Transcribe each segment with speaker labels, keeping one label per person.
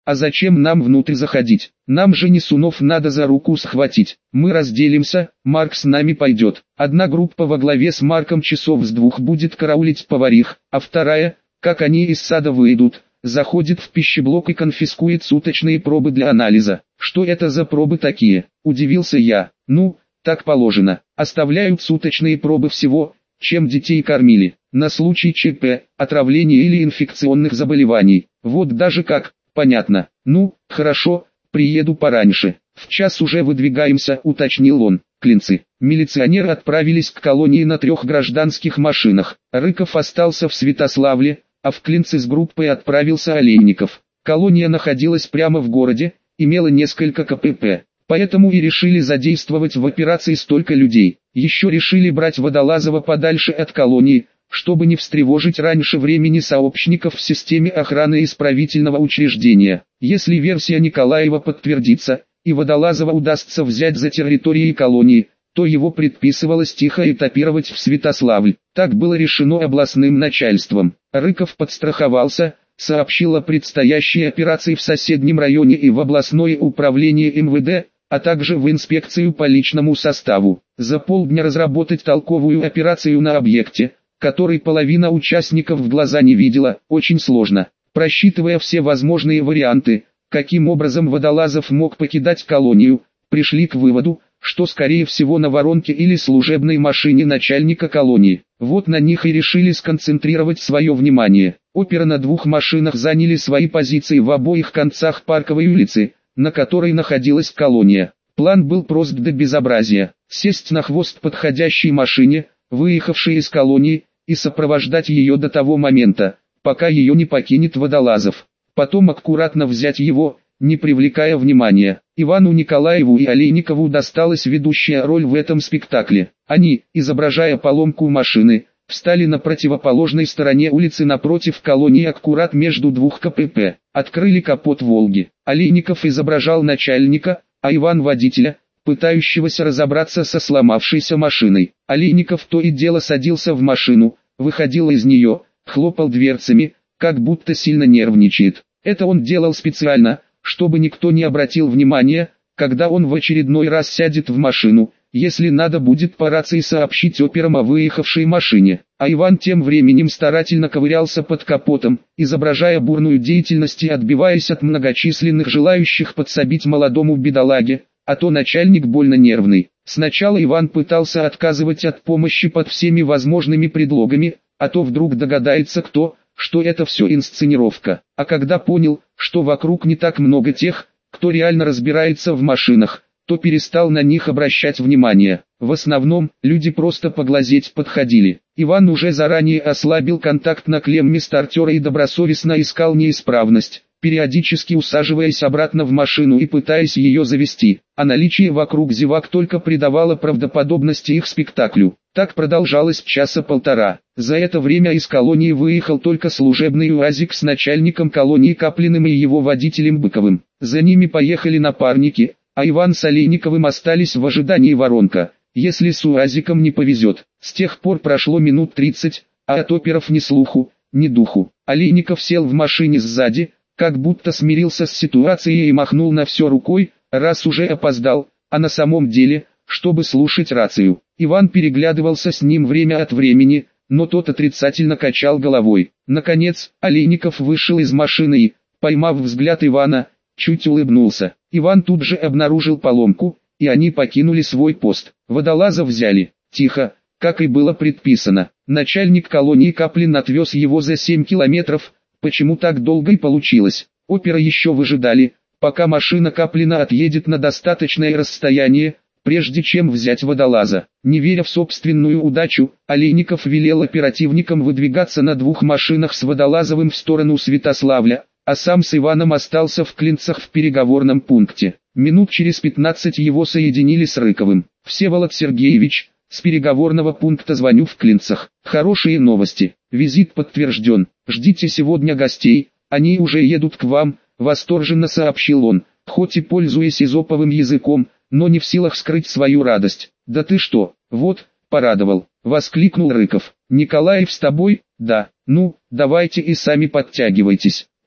Speaker 1: А зачем нам внутрь заходить? Нам же несунов надо за руку схватить. Мы разделимся, Марк с нами пойдет. Одна группа во главе с Марком часов с 2 будет караулить поварих, а вторая, как они из сада выйдут, заходит в пищеблок и конфискует суточные пробы для анализа. Что это за пробы такие? Удивился я. Ну, так положено. Оставляют суточные пробы всего, чем детей кормили, на случай ЧП, отравления или инфекционных заболеваний. Вот даже как. Понятно. Ну, хорошо, приеду пораньше. В час уже выдвигаемся, уточнил он. Клинцы. Милиционеры отправились к колонии на 3 гражданских машинах. Рыков остался в Святославле, а в Клинцы с группой отправился Олейников. Колония находилась прямо в городе, имела несколько КПП. Поэтому и решили задействовать в операции столько людей. Еще решили брать Водолазова подальше от колонии, чтобы не встревожить раньше времени сообщников в системе охраны исправительного учреждения. Если версия Николаева подтвердится, и Водолазова удастся взять за территорией колонии, то его предписывалось тихо этапировать в Святославль. Так было решено областным начальством. Рыков подстраховался, сообщил о предстоящей операции в соседнем районе и в областное управление МВД, а также в инспекцию по личному составу. За полдня разработать толковую операцию на объекте, который половина участников в глаза не видела, очень сложно. Просчитывая все возможные варианты, каким образом Водолазов мог покидать колонию, пришли к выводу, что скорее всего на воронке или служебной машине начальника колонии. Вот на них и решили сконцентрировать свое внимание. Оперы на 2 машинах заняли свои позиции в обоих концах Парковой улицы, на которой находилась колония. План был прост до безобразия: сесть на хвост подходящей машине, выехавшей из колонии, и сопровождать ее до того момента, пока ее не покинет Водолазов. Потом аккуратно взять его, не привлекая внимания. Ивану Николаеву и Олейникову досталась ведущая роль в этом спектакле. Они, изображая поломку машины, встали на противоположной стороне улицы напротив колонии аккурат между 2 КПП. Открыли капот «Волги». Олейников изображал начальника, а Иван водителя, пытающегося разобраться со сломавшейся машиной. Олейников то и дело садился в машину, выходил из нее, хлопал дверцами, как будто сильно нервничает. Это он делал специально, чтобы никто не обратил внимания, когда он в очередной раз сядет в машину, если надо будет по рации сообщить операм о выехавшей машине. А Иван тем временем старательно ковырялся под капотом, изображая бурную деятельность и отбиваясь от многочисленных желающих подсобить молодому бедолаге, а то начальник больно нервный. Сначала Иван пытался отказывать от помощи под всеми возможными предлогами, а то вдруг догадается кто, что это все инсценировка. А когда понял, что вокруг не так много тех, кто реально разбирается в машинах, то перестал на них обращать внимание. В основном, люди просто поглазеть подходили. Иван уже заранее ослабил контакт на клемме стартера и добросовестно искал неисправность, периодически усаживаясь обратно в машину и пытаясь ее завести, а наличие вокруг зевак только придавало правдоподобности их спектаклю. Так продолжалось часа полтора. За это время из колонии выехал только служебный УАЗик с начальником колонии Каплиным и его водителем Быковым. За ними поехали напарники, а Иван с Олейниковым остались в ожидании воронка, если с УАЗиком не повезет. С тех пор прошло минут 30, а от оперов ни слуху, ни духу. Олейников сел в машине сзади, как будто смирился с ситуацией и махнул на все рукой, раз уже опоздал, а на самом деле, чтобы слушать рацию. Иван переглядывался с ним время от времени, но тот отрицательно качал головой. Наконец, Олейников вышел из машины и, поймав взгляд Ивана, чуть улыбнулся. Иван тут же обнаружил поломку, и они покинули свой пост. Водолаза взяли, тихо, как и было предписано. Начальник колонии Каплин отвез его за 7 километров. Почему так долго и получилось? Оперы еще выжидали, пока машина Каплина отъедет на достаточное расстояние, прежде чем взять Водолаза. Не веря в собственную удачу, Олейников велел оперативникам выдвигаться на 2 машинах с Водолазовым в сторону Святославля, а сам с Иваном остался в Клинцах в переговорном пункте. Минут через 15 его соединили с Рыковым. «Всеволод Сергеевич, с переговорного пункта звоню в Клинцах. Хорошие новости. Визит подтвержден. Ждите сегодня гостей, они уже едут к вам», — восторженно сообщил он, хоть и пользуясь эзоповым языком, но не в силах скрыть свою радость. «Да ты что, вот, порадовал», — воскликнул Рыков. «Николаев с тобой?» «Да, ну, давайте и сами подтягивайтесь».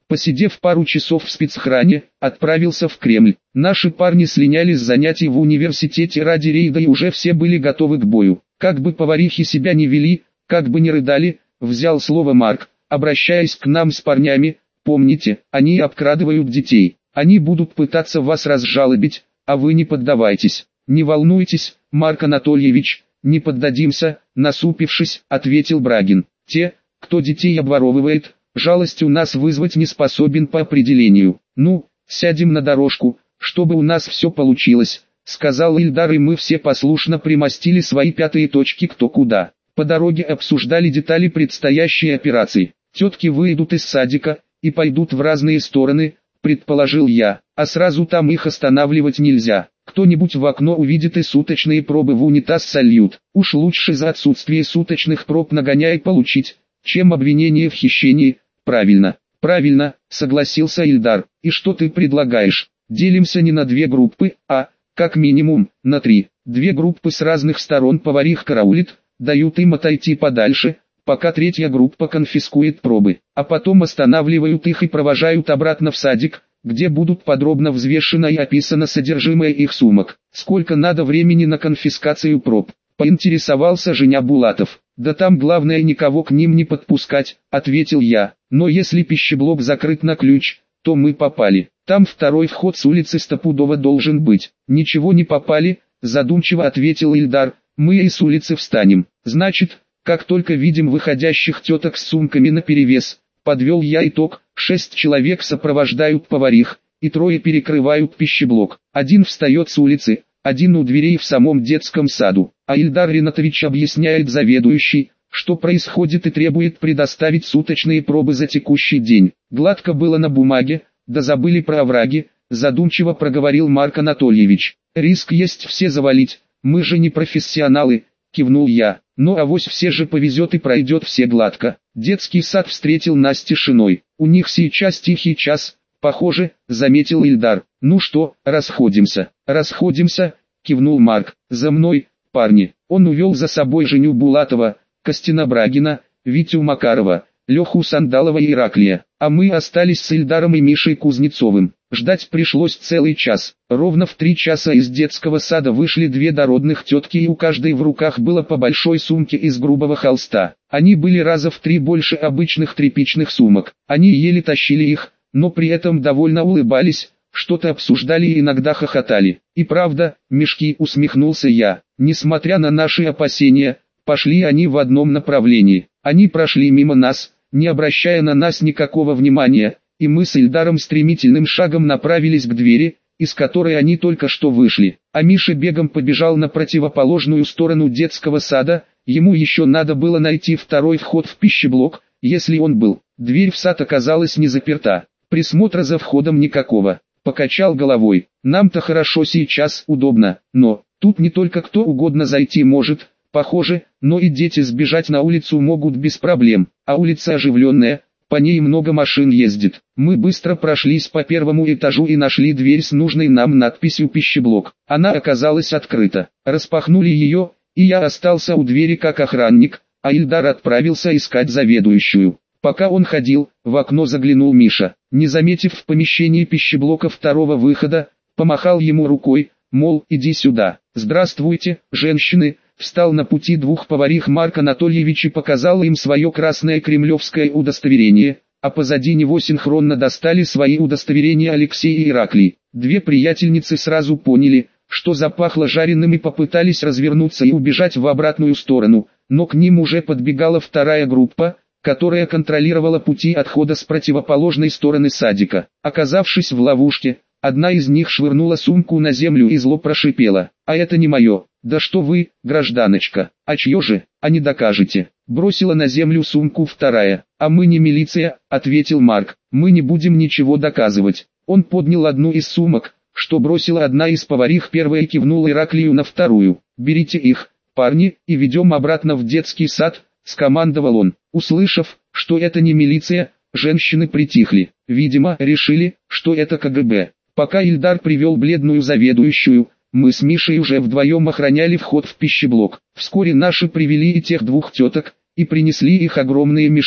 Speaker 1: Посидев пару часов в спецохране, отправился в Кремль. Наши парни слиняли с занятий в университете ради рейда и уже все были готовы к бою. Как бы поварихи себя не вели, как бы не рыдали, взял слово Марк, обращаясь к нам с парнями: помните, они обкрадывают детей. Они будут пытаться вас разжалобить, а вы не поддавайтесь. Не волнуйтесь, Марк Анатольевич, не поддадимся, насупившись, ответил Брагин. Те, кто детей обворовывает, жалость у нас вызвать не способен по определению. Ну, сядем на дорожку, чтобы у нас все получилось, сказал Ильдар, и мы все послушно примостили свои пятые точки кто куда. По дороге обсуждали детали предстоящей операции. Тетки выйдут из садика и пойдут в разные стороны, предположил я, а сразу там их останавливать нельзя. Кто-нибудь в окно увидит и суточные пробы в унитаз сольют. Уж лучше за отсутствие суточных проб нагоняй получить, чем обвинение в хищении. Правильно, правильно, согласился Ильдар. И что ты предлагаешь? Делимся не на две группы, а, как минимум, на три. Две группы с разных сторон поварих караулит, дают им отойти подальше, пока третья группа конфискует пробы, а потом останавливают их и провожают обратно в садик, где будут подробно взвешено и описано содержимое их сумок. Сколько надо времени на конфискацию проб? Поинтересовался Женя Булатов. Да там главное никого к ним не подпускать, ответил я. Но если пищеблок закрыт на ключ, то мы попали. Там второй вход с улицы стопудово должен быть. Ничего не попали, задумчиво ответил Ильдар. Мы и с улицы встанем. Значит, как только видим выходящих теток с сумками наперевес, подвел я итог, 6 человек сопровождают поварих, и 3 перекрывают пищеблок. Один встает с улицы, один у дверей в самом детском саду. А Ильдар Ринатович объясняет заведующий, что происходит, и требует предоставить суточные пробы за текущий день. Гладко было на бумаге, да забыли про овраги, задумчиво проговорил Марк Анатольевич. Риск есть все завалить, мы же не профессионалы, кивнул я. Но авось все же повезет и пройдет все гладко. Детский сад встретил нас тишиной. У них сейчас тихий час, похоже, заметил Ильдар. Ну что, расходимся? Расходимся, кивнул Марк. За мной, парни. Он увел за собой Женю Булатова, Костина Брагина, Витю Макарова, Леху Сандалова и Ираклия. А мы остались с Ильдаром и Мишей Кузнецовым. Ждать пришлось целый час. Ровно в 3 часа из детского сада вышли 2 дородных тетки, и у каждой в руках было по большой сумке из грубого холста. Они были раза в 3 больше обычных тряпичных сумок. Они еле тащили их, но при этом довольно улыбались, что-то обсуждали и иногда хохотали. И правда, мешки, усмехнулся я. Несмотря на наши опасения, пошли они в одном направлении. Они прошли мимо нас, не обращая на нас никакого внимания, и мы с Ильдаром стремительным шагом направились к двери, из которой они только что вышли. А Миша бегом побежал на противоположную сторону детского сада, ему еще надо было найти второй вход в пищеблок, если он был. Дверь в сад оказалась не заперта, присмотра за входом никакого. Покачал головой, нам-то хорошо сейчас, удобно, но тут не только кто угодно зайти может, похоже, но и дети сбежать на улицу могут без проблем, а улица оживленная, по ней много машин ездит. Мы быстро прошлись по первому этажу и нашли дверь с нужной нам надписью «Пищеблок». Она оказалась открыта. Распахнули ее, и я остался у двери как охранник, а Ильдар отправился искать заведующую. Пока он ходил, в окно заглянул Миша. Не заметив в помещении пищеблока второго выхода, помахал ему рукой, мол, иди сюда. «Здравствуйте, женщины!» Встал на пути 2 поварих Марк Анатольевич и показал им свое красное кремлевское удостоверение, а позади него синхронно достали свои удостоверения Алексей и Ираклий. 2 приятельницы сразу поняли, что запахло жареным, и попытались развернуться и убежать в обратную сторону, но к ним уже подбегала вторая группа, которая контролировала пути отхода с противоположной стороны садика. Оказавшись в ловушке, одна из них швырнула сумку на землю и зло прошипела: «А это не мое». «Да что вы, гражданочка, а чье же, а не докажете?» Бросила на землю сумку вторая. «А мы не милиция», — ответил Марк, — «мы не будем ничего доказывать». Он поднял одну из сумок, что бросила одна из поварих первая, и кивнул Ираклию на вторую. «Берите их, парни, и ведем обратно в детский сад», — скомандовал он. Услышав, что это не милиция, женщины притихли. Видимо, решили, что это КГБ. Пока Ильдар привел бледную заведующую, мы с Мишей уже вдвоем охраняли вход в пищеблок. Вскоре наши привели и тех 2 теток, и принесли их огромные мешки.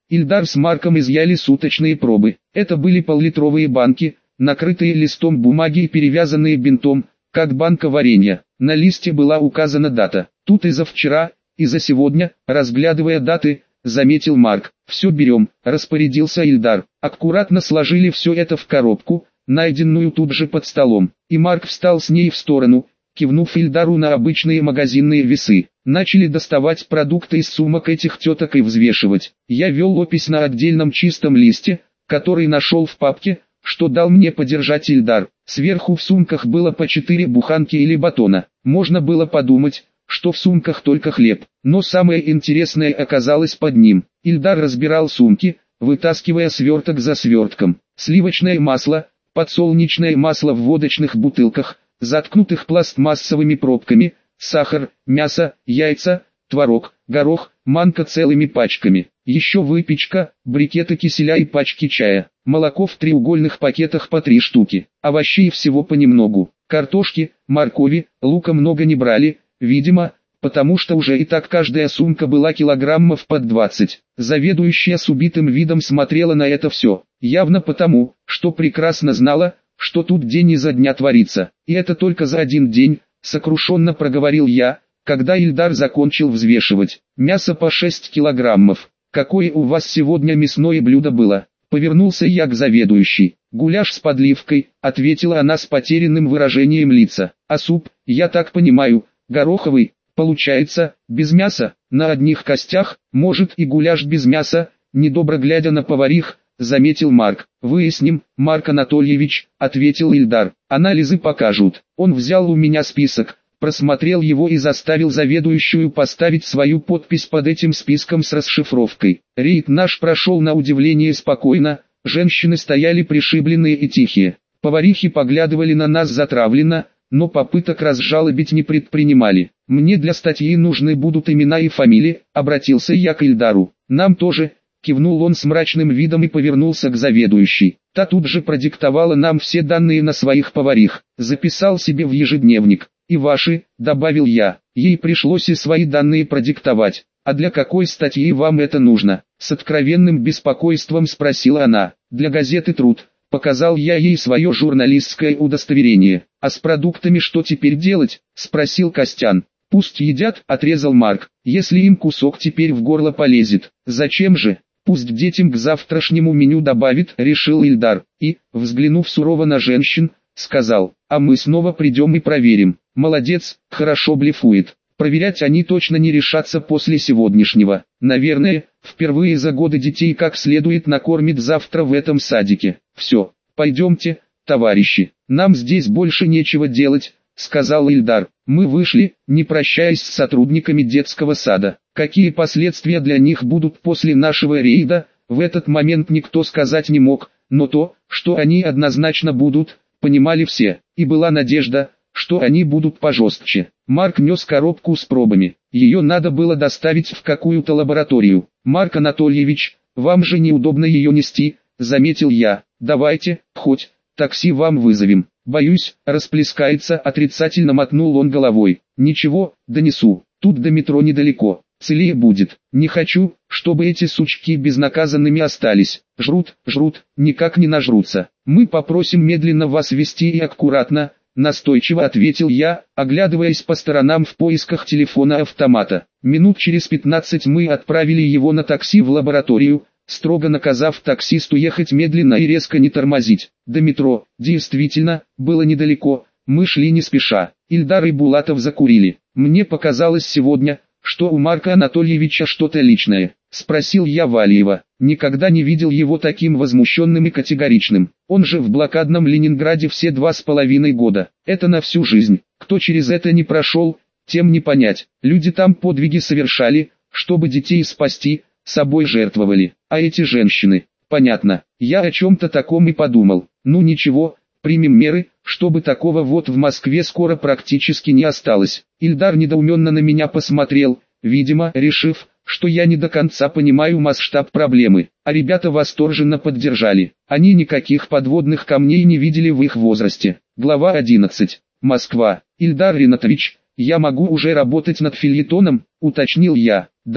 Speaker 1: Ильдар с Марком изъяли суточные пробы. Это были пол-литровые банки, накрытые листом бумаги и перевязанные бинтом, как банка варенья. На листе была указана дата. Тут и за вчера, и за сегодня, разглядывая даты, заметил Марк. «Все берем», – распорядился Ильдар. Аккуратно сложили все это в коробку, найденную тут же под столом. И Марк встал с ней в сторону, кивнув Ильдару на обычные магазинные весы. Начали доставать продукты из сумок этих теток и взвешивать. Я вел опись на отдельном чистом листе, который нашел в папке, что дал мне подержать Ильдар. Сверху в сумках было по 4 буханки или батона. Можно было подумать, что в сумках только хлеб. Но самое интересное оказалось под ним. Ильдар разбирал сумки, вытаскивая сверток за свертком. Сливочное масло, подсолнечное масло в водочных бутылках, заткнутых пластмассовыми пробками, сахар, мясо, яйца, творог, горох, манка целыми пачками. Еще выпечка, брикеты киселя и пачки чая. Молоко в треугольных пакетах по 3 штуки. Овощей всего понемногу. Картошки, моркови, лука много не брали, видимо, потому что уже и так каждая сумка была килограммов под 20. Заведующая с убитым видом смотрела на это все. Явно потому, что прекрасно знала, что тут день изо дня творится. И это только за один день, сокрушенно проговорил я, когда Ильдар закончил взвешивать. Мясо по 6 килограммов. Какое у вас сегодня мясное блюдо было? Повернулся я к заведующей. Гуляш с подливкой, ответила она с потерянным выражением лица. А суп, я так понимаю, гороховый, получается, без мяса, на одних костях, может и гуляш без мяса, недобро глядя на поварих, заметил Марк. «Выясним, Марк Анатольевич», — ответил Ильдар. «Анализы покажут». Он взял у меня список, просмотрел его и заставил заведующую поставить свою подпись под этим списком с расшифровкой. Рейд наш прошел на удивление спокойно, женщины стояли пришибленные и тихие. Поварихи поглядывали на нас затравленно, но попыток разжалобить не предпринимали. «Мне для статьи нужны будут имена и фамилии», — обратился я к Ильдару. «Нам тоже», — кивнул он с мрачным видом и повернулся к заведующей. Та тут же продиктовала нам все данные на своих поварих. Записал себе в ежедневник. «И ваши», — добавил я. Ей пришлось и свои данные продиктовать. «А для какой статьи вам это нужно?» С откровенным беспокойством спросила она. «Для газеты «Труд». Показал я ей свое журналистское удостоверение. «А с продуктами что теперь делать?» — спросил Костян. «Пусть едят», — отрезал Марк, — «если им кусок теперь в горло полезет». «Зачем же? Пусть детям к завтрашнему меню добавит», — решил Ильдар. И, взглянув сурово на женщин, сказал: «А мы снова придем и проверим». «Молодец, хорошо блефует. Проверять они точно не решатся после сегодняшнего. Наверное, впервые за годы детей как следует накормит завтра в этом садике. Все, пойдемте, товарищи, нам здесь больше нечего делать», — сказал Ильдар. Мы вышли, не прощаясь с сотрудниками детского сада. Какие последствия для них будут после нашего рейда, в этот момент никто сказать не мог, но то, что они однозначно будут, понимали все, и была надежда, что они будут пожестче. Марк нес коробку с пробами. Ее надо было доставить в какую-то лабораторию. «Марк Анатольевич, вам же неудобно ее нести», — заметил я. «Давайте, хоть такси вам вызовем». «Боюсь, расплескается», — отрицательно мотнул он головой. «Ничего, донесу. Тут до метро недалеко. Целее будет. Не хочу, чтобы эти сучки безнаказанными остались. Жрут, никак не нажрутся. Мы попросим медленно вас вести и аккуратно», — настойчиво ответил я, оглядываясь по сторонам в поисках телефона-автомата. Минут через 15 мы отправили его на такси в лабораторию, строго наказав таксисту ехать медленно и резко не тормозить. До метро, действительно, было недалеко, мы шли не спеша. Ильдар и Булатов закурили. «Мне показалось сегодня, что у Марка Анатольевича что-то личное», — спросил я Валиева. Никогда не видел его таким возмущенным и категоричным. Он же в блокадном Ленинграде все 2,5 года. Это на всю жизнь. Кто через это не прошел, тем не понять. Люди там подвиги совершали, чтобы детей спасти, собой жертвовали. А эти женщины, понятно, я о чем-то таком и подумал. Ну ничего, примем меры, чтобы такого вот в Москве скоро практически не осталось. Ильдар недоуменно на меня посмотрел, видимо, решив, что я не до конца понимаю масштаб проблемы. А ребята восторженно поддержали. Они никаких подводных камней не видели в их возрасте. Глава 11. Москва. «Ильдар Ринатович, я могу уже работать над фельетоном», — уточнил я. «Да»,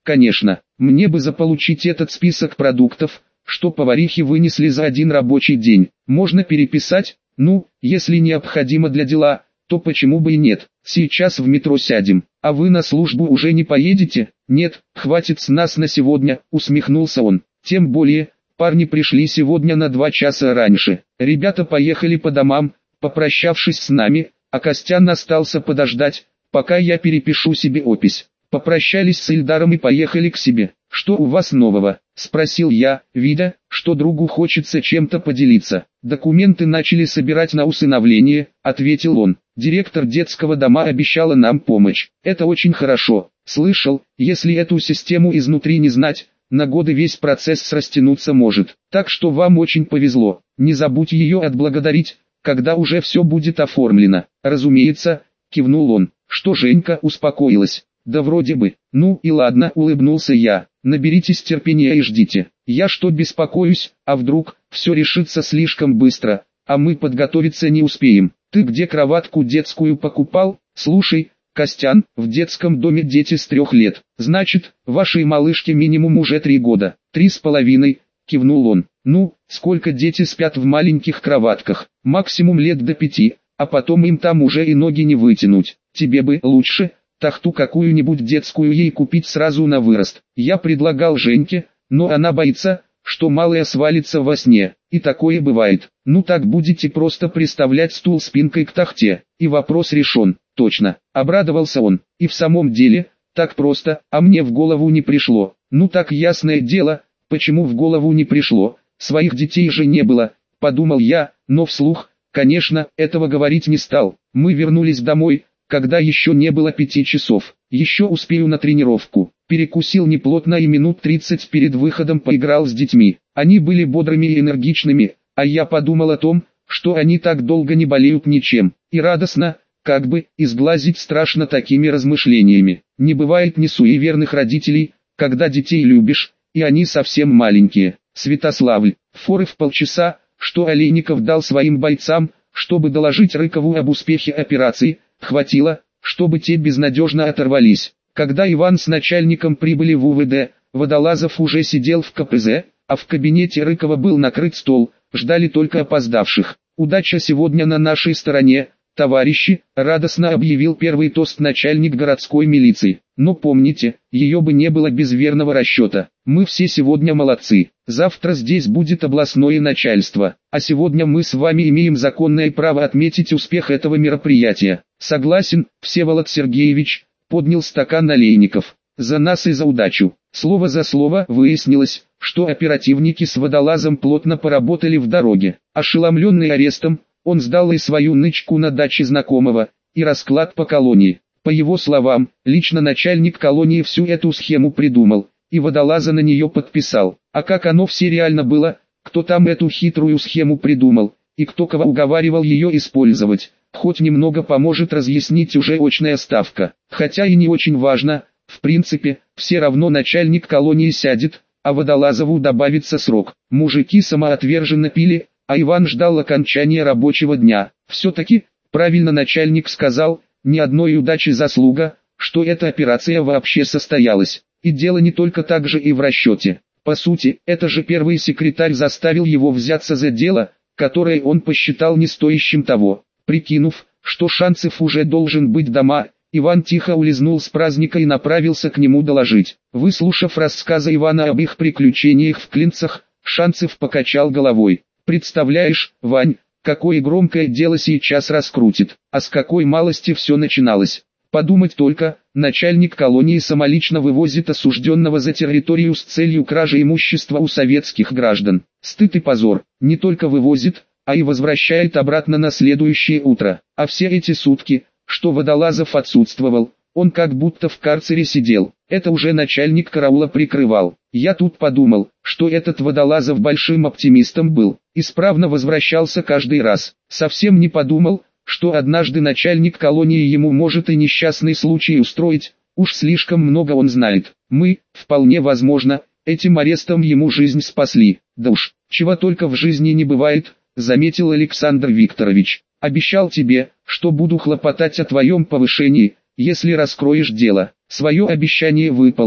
Speaker 1: конечно, мне бы заполучить этот список продуктов, что поварихи вынесли за один рабочий день. Можно переписать, ну, если необходимо для дела, то почему бы и нет. Сейчас в метро сядем, а вы на службу уже не поедете? Нет, хватит с нас на сегодня, усмехнулся он. Тем более, парни пришли сегодня на 2 часа раньше. Ребята поехали по домам, попрощавшись с нами, а Костян остался подождать, пока я перепишу себе опись. Попрощались с Ильдаром и поехали к себе. «Что у вас нового?» – спросил я, видя, что другу хочется чем-то поделиться. «Документы начали собирать на усыновление», – ответил он. «Директор детского дома обещала нам помощь. Это очень хорошо. Слышал, если эту систему изнутри не знать, на годы весь процесс растянуться может. Так что вам очень повезло. Не забудь ее отблагодарить, когда уже все будет оформлено». «Разумеется», – кивнул он. «Что, Женька успокоилась?» «Да вроде бы». «Ну и ладно», — улыбнулся я. «Наберитесь терпения и ждите. Я что беспокоюсь, а вдруг все решится слишком быстро, а мы подготовиться не успеем. Ты где кроватку детскую покупал? Слушай, Костян, в детском доме дети с 3 лет. Значит, вашей малышке минимум уже 3 года. 3,5, кивнул он. Ну, сколько дети спят в маленьких кроватках? Максимум лет до 5, а потом им там уже и ноги не вытянуть. Тебе бы лучше тахту какую-нибудь детскую ей купить сразу на вырост. Я предлагал Женьке, но она боится, что малая свалится во сне, и такое бывает. Ну так будете просто приставлять стул спинкой к тахте, и вопрос решен. Точно, обрадовался он. И в самом деле, так просто, а мне в голову не пришло. Ну так ясное дело, почему в голову не пришло, своих детей же не было, подумал я, но вслух, конечно, этого говорить не стал. Мы вернулись домой, когда еще не было 5 часов. Еще успею на тренировку. Перекусил неплотно и минут 30 перед выходом поиграл с детьми. Они были бодрыми и энергичными, а я подумал о том, что они так долго не болеют ничем. И радостно, как бы, изглазить страшно такими размышлениями. Не бывает ни суеверных родителей, когда детей любишь, и они совсем маленькие. Святославль, форы в полчаса, что Олейников дал своим бойцам, чтобы доложить Рыкову об успехе операции, хватило, чтобы те безнадежно оторвались. Когда Иван с начальником прибыли в УВД, Водолазов уже сидел в КПЗ, а в кабинете Рыкова был накрыт стол, ждали только опоздавших. «Удача сегодня на нашей стороне, товарищи», — радостно объявил первый тост начальник городской милиции. «Но помните, ее бы не было без верного расчета. Мы все сегодня молодцы. Завтра здесь будет областное начальство, а сегодня мы с вами имеем законное право отметить успех этого мероприятия». «Согласен, Всеволод Сергеевич», — поднял стакан Олейников. «За нас и за удачу». Слово за слово выяснилось, что оперативники с Водолазом плотно поработали в дороге. Ошеломленный арестом, он сдал и свою нычку на даче знакомого, и расклад по колонии. По его словам, лично начальник колонии всю эту схему придумал, и Водолаза на нее подписал. А как оно все реально было, кто там эту хитрую схему придумал, и кто кого уговаривал ее использовать, хоть немного поможет разъяснить уже очная ставка. Хотя и не очень важно, в принципе, все равно начальник колонии сядет, а Водолазову добавится срок. Мужики самоотверженно пили, а Иван ждал окончания рабочего дня. Все-таки, правильно начальник сказал, ни одной удачи заслуга, что эта операция вообще состоялась. И дело не только так же и в расчете. По сути, это же первый секретарь заставил его взяться за дело, которое он посчитал не стоящим того. Прикинув, что Шанцев уже должен быть дома, Иван тихо улизнул с праздника и направился к нему доложить. Выслушав рассказы Ивана об их приключениях в Клинцах, Шанцев покачал головой. «Представляешь, Вань, какое громкое дело сейчас раскрутит, а с какой малости все начиналось. Подумать только, начальник колонии самолично вывозит осужденного за территорию с целью кражи имущества у советских граждан. Стыд и позор, не только вывозит, а и возвращает обратно на следующее утро. А все эти сутки, что Водолазов отсутствовал, он как будто в карцере сидел. Это уже начальник караула прикрывал. Я тут подумал, что этот Водолазов большим оптимистом был, исправно возвращался каждый раз. Совсем не подумал, что однажды начальник колонии ему может и несчастный случай устроить, уж слишком много он знает. Мы, вполне возможно, этим арестом ему жизнь спасли. Да уж, чего только в жизни не бывает, заметил Александр Викторович. Обещал тебе, что буду хлопотать о твоем повышении, если раскроешь дело. Свое обещание выполню,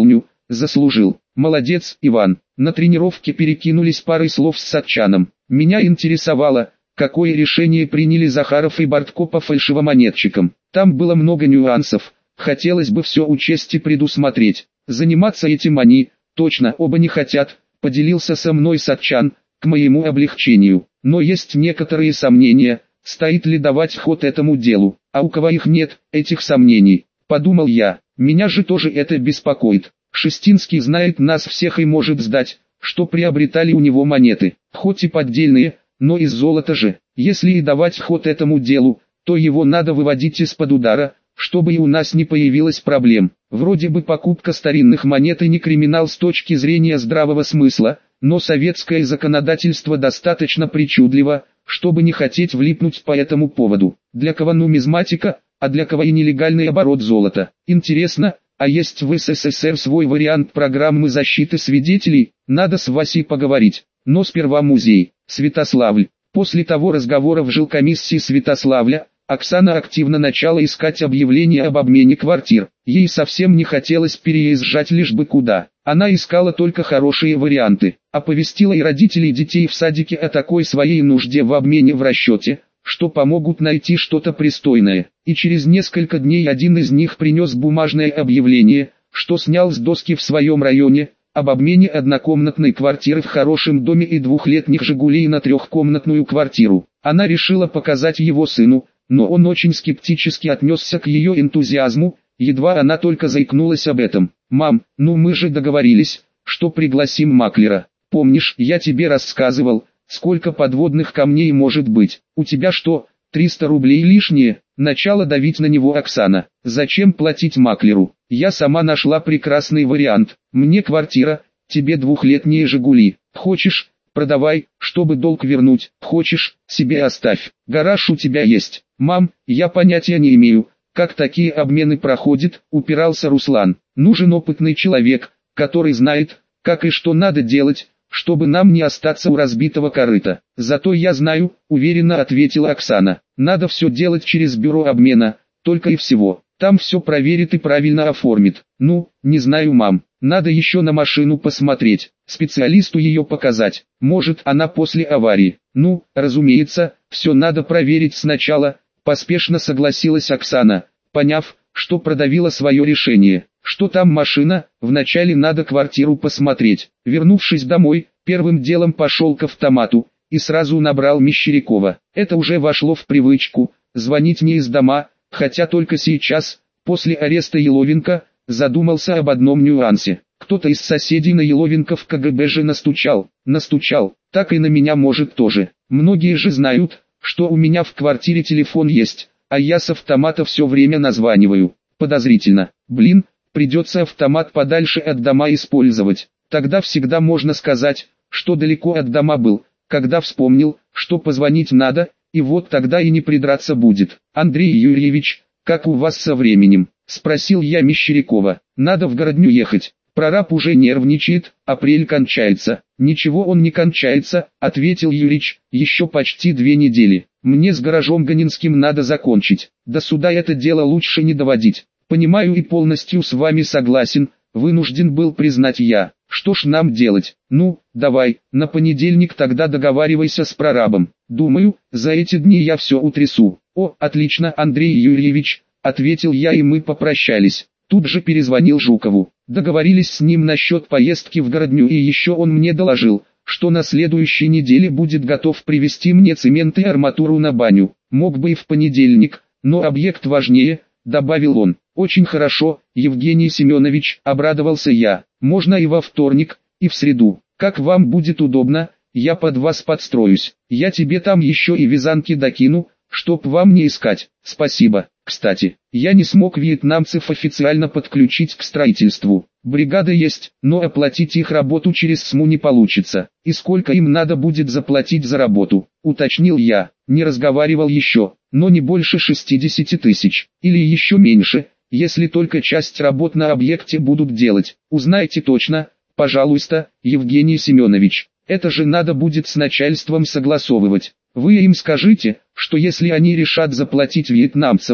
Speaker 1: заслужил. Молодец, Иван. На тренировке перекинулись парой слов с Сатчаном. Меня интересовало, какое решение приняли Захаров и Бортко по фальшивомонетчикам. Там было много нюансов, хотелось бы все учесть и предусмотреть. Заниматься этим они, точно, оба не хотят, поделился со мной Сатчан, к моему облегчению. Но есть некоторые сомнения, стоит ли давать ход этому делу, а у кого их нет, этих сомнений. Подумал я, меня же тоже это беспокоит. Шестинский знает нас всех и может сдать, что приобретали у него монеты, хоть и поддельные, но из золота же. Если и давать ход этому делу, то его надо выводить из-под удара, чтобы и у нас не появилось проблем. Вроде бы покупка старинных монет и не криминал с точки зрения здравого смысла, но советское законодательство достаточно причудливо, чтобы не хотеть влипнуть по этому поводу. Для кого нумизматика, а для кого и нелегальный оборот золота. Интересно, а есть в СССР свой вариант программы защиты свидетелей? Надо с Васей поговорить. Но сперва музей, Святославль. После того разговора в жилкомиссии Святославля, Оксана активно начала искать объявления об обмене квартир. Ей совсем не хотелось переезжать лишь бы куда. Она искала только хорошие варианты. Оповестила и родителей детей в садике о такой своей нужде в обмене в расчете, что помогут найти что-то пристойное. И через несколько дней один из них принес бумажное объявление, что снял с доски в своем районе, об обмене однокомнатной квартиры в хорошем доме и двухлетних «Жигулей» на трехкомнатную квартиру. Она решила показать его сыну, но он очень скептически отнесся к ее энтузиазму, едва она только заикнулась об этом. «Мам, ну мы же договорились, что пригласим маклера. Помнишь, я тебе рассказывал, сколько подводных камней может быть? У тебя что, 300 рублей лишние?» Начала давить на него Оксана. «Зачем платить маклеру? Я сама нашла прекрасный вариант. Мне квартира, тебе двухлетние «Жигули». Хочешь, продавай, чтобы долг вернуть. Хочешь, себе оставь. Гараж у тебя есть». «Мам, я понятия не имею, как такие обмены проходят», упирался Руслан. «Нужен опытный человек, который знает, как и что надо делать, чтобы нам не остаться у разбитого корыта». «Зато я знаю», уверенно ответила Оксана. «Надо все делать через бюро обмена, только и всего. Там все проверит и правильно оформит». «Ну, не знаю, мам, надо еще на машину посмотреть, специалисту ее показать. Может, она после аварии». «Ну, разумеется, все надо проверить сначала», поспешно согласилась Оксана, поняв, что продавила свое решение. «Что там машина? Вначале надо квартиру посмотреть». Вернувшись домой, первым делом пошел к автомату и сразу набрал Мещерякова. Это уже вошло в привычку, звонить не из дома, хотя только сейчас, после ареста Еловенко, задумался об одном нюансе. Кто-то из соседей на Еловенко в КГБ же настучал, так и на меня может тоже. Многие же знают, что у меня в квартире телефон есть, а я с автомата все время названиваю. Подозрительно. Блин, придется автомат подальше от дома использовать. Тогда всегда можно сказать, что далеко от дома был, когда вспомнил, что позвонить надо, и вот тогда и не придраться будет. «Андрей Юрьевич, как у вас со временем?» – спросил я Мещерякова. «Надо в Городню ехать. Прораб уже нервничает, апрель кончается». «Ничего он не кончается», — ответил Юрич, — «еще почти 2 недели. Мне с гаражом Ганинским надо закончить. До суда это дело лучше не доводить». «Понимаю и полностью с вами согласен», — вынужден был признать я. «Что ж нам делать? Ну, давай, на понедельник тогда договаривайся с прорабом. Думаю, за эти дни я все утрясу». «О, отлично, Андрей Юрьевич», — ответил я, и мы попрощались. Тут же перезвонил Жукову. Договорились с ним насчет поездки в Городню, и еще он мне доложил, что на следующей неделе будет готов привезти мне цемент и арматуру на баню. Мог бы и в понедельник, но объект важнее, добавил он. «Очень хорошо, Евгений Семенович», — обрадовался я. «Можно и во вторник, и в среду. Как вам будет удобно, я под вас подстроюсь. Я тебе там еще и вязанки докину, чтоб вам не искать». «Спасибо. Кстати, я не смог вьетнамцев официально подключить к строительству. Бригада есть, но оплатить их работу через СМУ не получится. И сколько им надо будет заплатить за работу?» — уточнил я. Не разговаривал еще, но не больше 60 тысяч. Или еще меньше, если только часть работ на объекте будут делать. Узнайте точно, пожалуйста, Евгений Семенович. Это же надо будет с начальством согласовывать. Вы им скажите, что если они решат заплатить вьетнамцам,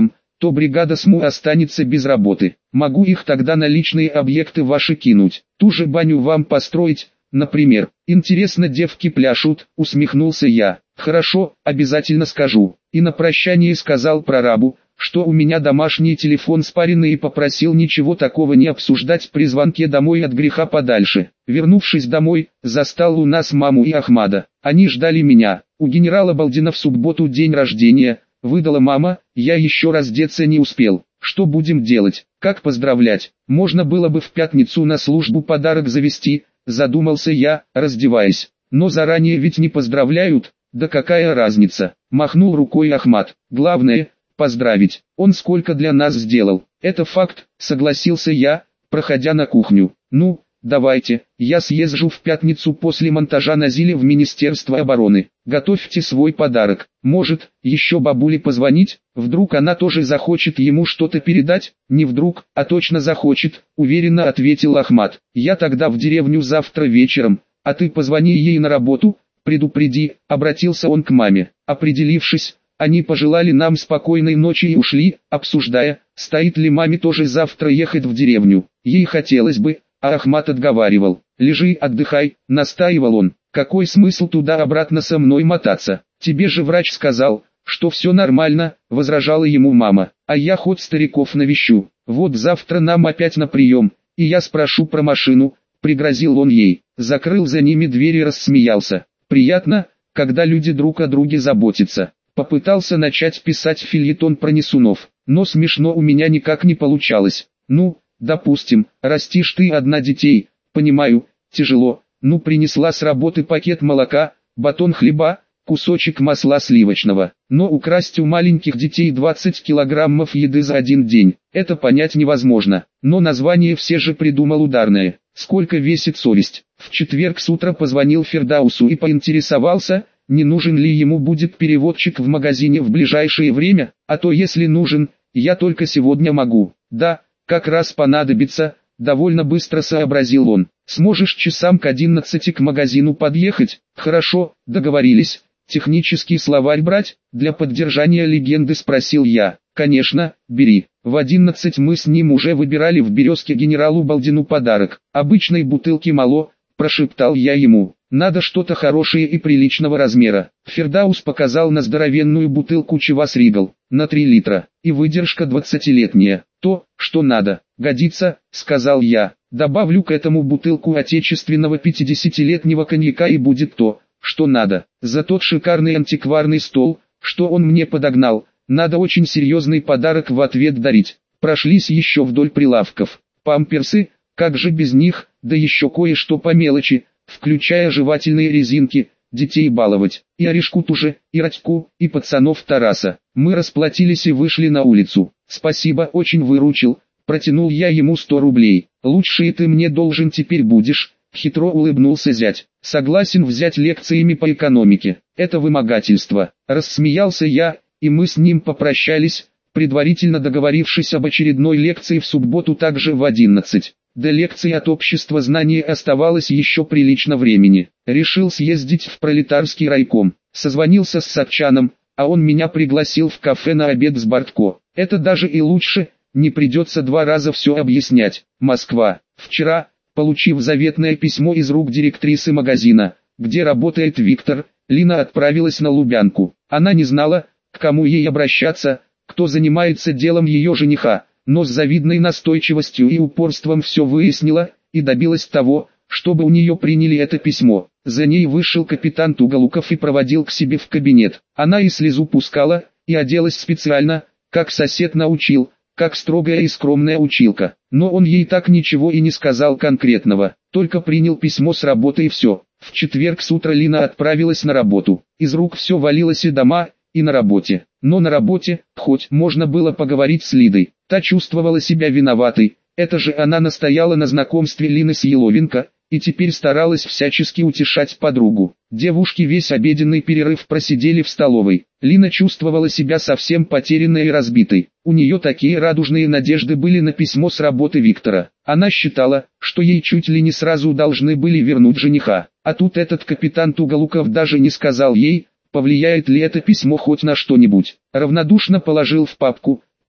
Speaker 1: то бригада СМУ останется без работы. Могу их тогда на личные объекты ваши кинуть. Ту же баню вам построить, например. Интересно, девки пляшут, усмехнулся я. Хорошо, обязательно скажу. И на прощание сказал прорабу, что у меня домашний телефон спаренный, и попросил ничего такого не обсуждать при звонке домой от греха подальше. Вернувшись домой, застал у нас маму и Ахмада. Они ждали меня. У генерала Балдина в субботу день рождения, выдала мама, я еще раздеться не успел. Что будем делать? Как поздравлять? Можно было бы в пятницу на службу подарок завести, задумался я, раздеваясь. Но заранее ведь не поздравляют, да какая разница? Махнул рукой Ахмад. Главное — поздравить. Он сколько для нас сделал. Это факт, согласился я, проходя на кухню. Ну, давайте, я съезжу в пятницу после монтажа на Зиле в Министерство обороны. Готовьте свой подарок. Может, еще бабуле позвонить? Вдруг она тоже захочет ему что-то передать? Не вдруг, а точно захочет, уверенно ответил Ахмад. Я тогда в деревню завтра вечером, а ты позвони ей на работу, предупреди, обратился он к маме. Определившись, они пожелали нам спокойной ночи и ушли, обсуждая, стоит ли маме тоже завтра ехать в деревню. Ей хотелось бы, а Ахмад отговаривал. «Лежи, отдыхай», настаивал он. «Какой смысл туда-обратно со мной мотаться? Тебе же врач сказал, что все нормально», возражала ему мама. «А я хоть стариков навещу. Вот завтра нам опять на прием, и я спрошу про машину», пригрозил он ей. Закрыл за ними дверь и рассмеялся. «Приятно, когда люди друг о друге заботятся». Попытался начать писать фельетон про несунов, но смешно у меня никак не получалось. Ну, допустим, растишь ты одна детей, понимаю, тяжело, ну принесла с работы пакет молока, батон хлеба, кусочек масла сливочного, но украсть у маленьких детей 20 килограммов еды за один день, это понять невозможно, но название все же придумал ударное. Сколько весит совесть? В четверг с утра позвонил Фердаусу и поинтересовался, не нужен ли ему будет переводчик в магазине в ближайшее время, а то если нужен, я только сегодня могу. Да, как раз понадобится, довольно быстро сообразил он. Сможешь часам к 11 к магазину подъехать? Хорошо, договорились. Технический словарь брать? Для поддержания легенды спросил я. Конечно, бери. В 11 мы с ним уже выбирали в Березке генералу Балдину подарок. Обычной бутылки мало, прошептал я ему. Надо что-то хорошее и приличного размера. Фердаус показал на здоровенную бутылку Чивас Ригал, на 3 литра, и выдержка 20-летняя. То, что надо. Годится, сказал я. Добавлю к этому бутылку отечественного 50-летнего коньяка и будет то, что надо. За тот шикарный антикварный стол, что он мне подогнал, надо очень серьезный подарок в ответ дарить. Прошлись еще вдоль прилавков. Памперсы, как же без них, да еще кое-что по мелочи, включая жевательные резинки, детей баловать, и Орешку тоже, и Радьку, и пацанов Тараса. Мы расплатились и вышли на улицу. Спасибо, очень выручил, протянул я ему 100 рублей. Лучшие ты мне должен теперь будешь, хитро улыбнулся зять. Согласен взять лекциями по экономике, это вымогательство. Рассмеялся я, и мы с ним попрощались, предварительно договорившись об очередной лекции в субботу также в 11. До лекции от общества знаний оставалось еще прилично времени. Решил съездить в пролетарский райком. Созвонился с Сатчаном, а он меня пригласил в кафе на обед с Бортко. Это даже и лучше, не придется 2 раза все объяснять. Москва. Вчера, получив заветное письмо из рук директрисы магазина, где работает Виктор, Лина отправилась на Лубянку. Она не знала, к кому ей обращаться, кто занимается делом ее жениха, но с завидной настойчивостью и упорством все выяснила, и добилась того, чтобы у нее приняли это письмо. За ней вышел капитан Туголуков и проводил к себе в кабинет. Она и слезу пускала, и оделась специально, как сосед научил, как строгая и скромная училка. Но он ей так ничего и не сказал конкретного, только принял письмо с работы и все. В четверг с утра Лина отправилась на работу. Из рук все валилось и дома, и на работе. Но на работе, хоть можно было поговорить с Лидой, та чувствовала себя виноватой, это же она настояла на знакомстве Лины с Еловенко, и теперь старалась всячески утешать подругу. Девушки весь обеденный перерыв просидели в столовой. Лина чувствовала себя совсем потерянной и разбитой. У нее такие радужные надежды были на письмо с работы Виктора. Она считала, что ей чуть ли не сразу должны были вернуть жениха. А тут этот капитан Туголуков даже не сказал ей, повлияет ли это письмо хоть на что-нибудь. Равнодушно положил в папку,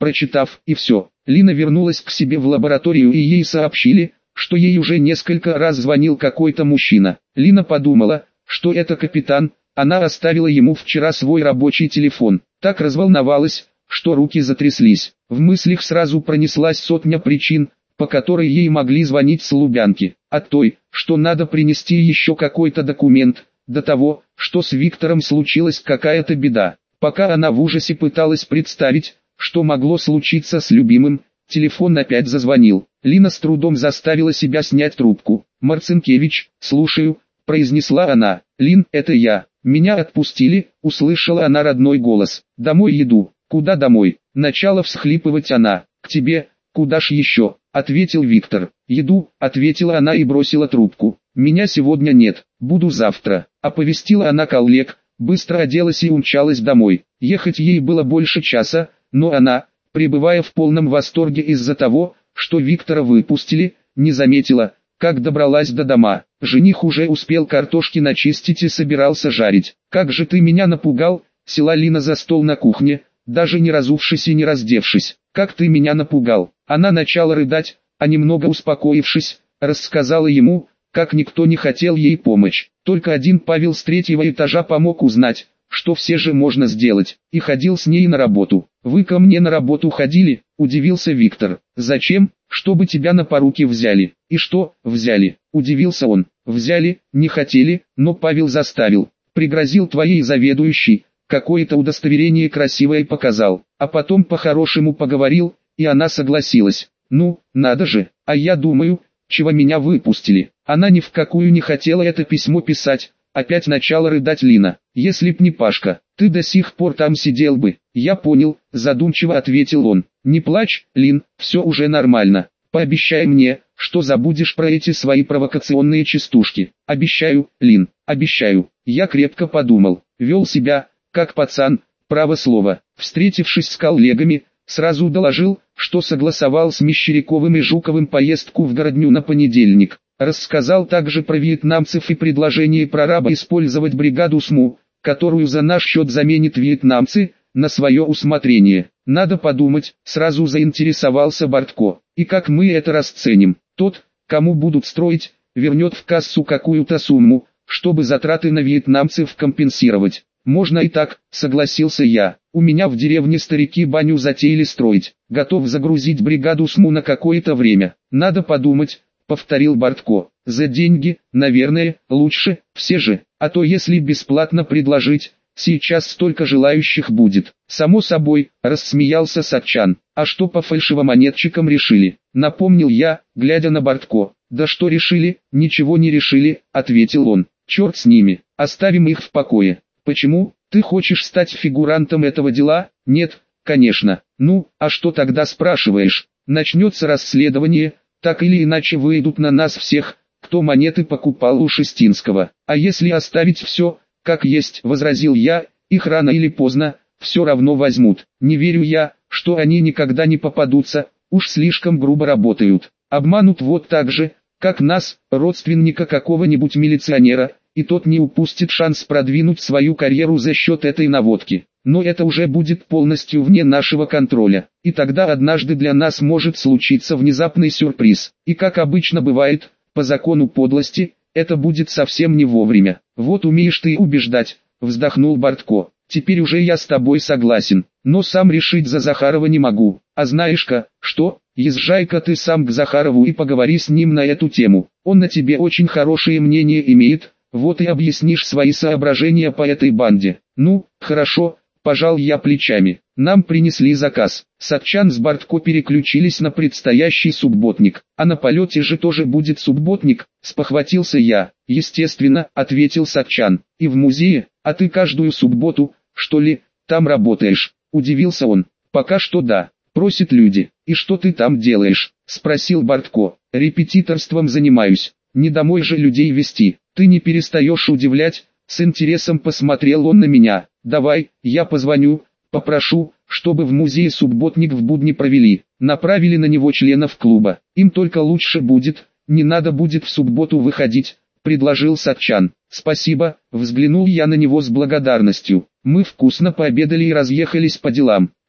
Speaker 1: прочитав, и все. Лина вернулась к себе в лабораторию и ей сообщили, что ей уже несколько раз звонил какой-то мужчина. Лина подумала, что это капитан, она оставила ему вчера свой рабочий телефон. Так разволновалась, что руки затряслись. В мыслях сразу пронеслась сотня причин, по которой ей могли звонить с Лубянки. От той, что надо принести еще какой-то документ, до того, что с Виктором случилась какая-то беда. Пока она в ужасе пыталась представить, что могло случиться с любимым, телефон опять зазвонил. Лина с трудом заставила себя снять трубку. «Марцинкевич, слушаю», — произнесла она. «Лин, это я. Меня отпустили», — услышала она родной голос. «Домой еду». «Куда домой?» — начала всхлипывать она. «К тебе, куда ж еще?» — ответил Виктор. «Еду», — ответила она и бросила трубку. «Меня сегодня нет, буду завтра», — оповестила она коллег, быстро оделась и умчалась домой. Ехать ей было больше часа, но она, пребывая в полном восторге из-за того, что Виктора выпустили, не заметила, как добралась до дома. Жених уже успел картошки начистить и собирался жарить. «Как же ты меня напугал!» — села Лина за стол на кухне, даже не разувшись и не раздевшись. «Как ты меня напугал!» Она начала рыдать, а немного успокоившись, рассказала ему, как никто не хотел ей помочь. Только один Павел с третьего этажа помог узнать, что все же можно сделать, и ходил с ней на работу. «Вы ко мне на работу ходили?» – удивился Виктор. «Зачем? Чтобы тебя на поруки взяли». «И что, взяли?» – удивился он. «Взяли, не хотели, но Павел заставил. Пригрозил твоей заведующей, какое-то удостоверение красивое показал, а потом по-хорошему поговорил, и она согласилась. Ну, надо же, а я думаю, чего меня выпустили». Она ни в какую не хотела это письмо писать. Опять начала рыдать Лина. «Если б не Пашка, ты до сих пор там сидел бы». «Я понял», задумчиво ответил он. «Не плачь, Лин, все уже нормально. Пообещай мне, что забудешь про эти свои провокационные частушки». «Обещаю, Лин, обещаю». Я крепко подумал, вел себя, как пацан, право слово. Встретившись с коллегами, сразу доложил, что согласовал с Мещеряковым и Жуковым поездку в Городню на понедельник. Рассказал также про вьетнамцев и предложение прораба использовать бригаду СМУ, которую за наш счет заменит вьетнамцы, на свое усмотрение. Надо подумать, сразу заинтересовался Бортко. И как мы это расценим? Тот, кому будут строить, вернет в кассу какую-то сумму, чтобы затраты на вьетнамцев компенсировать. Можно и так, согласился я. У меня в деревне старики баню затеяли строить. Готов загрузить бригаду СМУ на какое-то время. Надо подумать, повторил Бортко. За деньги, наверное, лучше, все же. А то если бесплатно предложить, сейчас столько желающих будет. Само собой, рассмеялся Сатчан. А что по фальшивомонетчикам решили? Напомнил я, глядя на Бортко. Да что решили? Ничего не решили, ответил он. Черт с ними, оставим их в покое. Почему? Ты хочешь стать фигурантом этого дела? Нет, конечно. Ну, а что тогда спрашиваешь? Начнется расследование, так или иначе выйдут на нас всех, кто монеты покупал у Шестинского. А если оставить все, как есть, возразил я, их рано или поздно, все равно возьмут. Не верю я, что они никогда не попадутся, уж слишком грубо работают. Обманут вот так же, как нас, родственника какого-нибудь милиционера, и тот не упустит шанс продвинуть свою карьеру за счет этой наводки. Но это уже будет полностью вне нашего контроля, и тогда однажды для нас может случиться внезапный сюрприз. И как обычно бывает, по закону подлости, это будет совсем не вовремя. Вот умеешь ты убеждать, вздохнул Бортко. Теперь уже я с тобой согласен, но сам решить за Захарова не могу. А знаешь-ка, что? Езжай-ка ты сам к Захарову и поговори с ним на эту тему. Он о тебе очень хорошее мнение имеет, вот и объяснишь свои соображения по этой банде. Ну, хорошо, пожал я плечами. Нам принесли заказ. Сатчан с Бортко переключились на предстоящий субботник. А на полете же тоже будет субботник, спохватился я. Естественно, ответил Сатчан. И в музее, а ты каждую субботу, что ли, там работаешь? Удивился он. Пока что да. Просят люди. И что ты там делаешь? Спросил Бортко. Репетиторством занимаюсь. Не домой же людей вести. Ты не перестаешь удивлять. С интересом посмотрел он на меня. Давай, я позвоню, попрошу, чтобы в музее субботник в будни провели. Направили на него членов клуба. Им только лучше будет, не надо будет в субботу выходить, предложил Сатчан. Спасибо, взглянул я на него с благодарностью. Мы вкусно пообедали и разъехались по делам.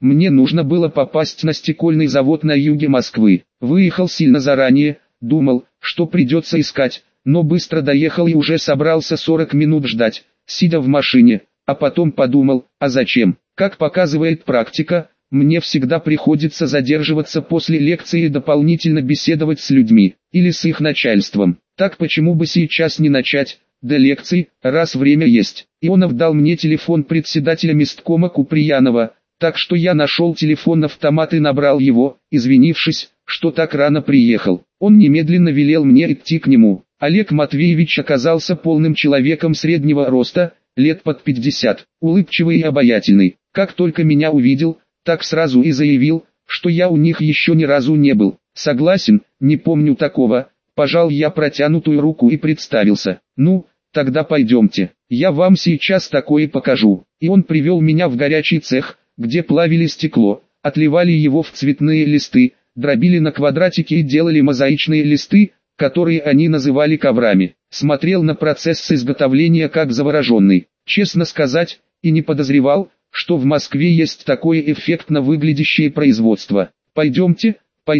Speaker 1: Мне нужно было попасть на стекольный завод на юге Москвы. Выехал сильно заранее, думал, что придется искать, но быстро доехал и уже собрался 40 минут ждать, сидя в машине, а потом подумал, а зачем? Как показывает практика, мне всегда приходится задерживаться после лекции и дополнительно беседовать с людьми, или с их начальством. Так почему бы сейчас не начать, до лекций, раз время есть. Ионов дал мне телефон председателя месткома Куприянова, так что я нашел телефон-автомат и набрал его, извинившись, что так рано приехал. Он немедленно велел мне идти к нему. Олег Матвеевич оказался полным человеком среднего роста, лет под 50, улыбчивый и обаятельный. Как только меня увидел, так сразу и заявил, что я у них еще ни разу не был. Согласен, не помню такого. Пожал я протянутую руку и представился. Ну, тогда пойдемте, я вам сейчас такое покажу. И он привел меня в горячий цех, где плавили стекло, отливали его в цветные листы, дробили на квадратики и делали мозаичные листы, которые они называли коврами. Смотрел на процесс изготовления как завороженный. Честно сказать, и не подозревал, что в Москве есть такое эффектно выглядящее производство. Пойдемте,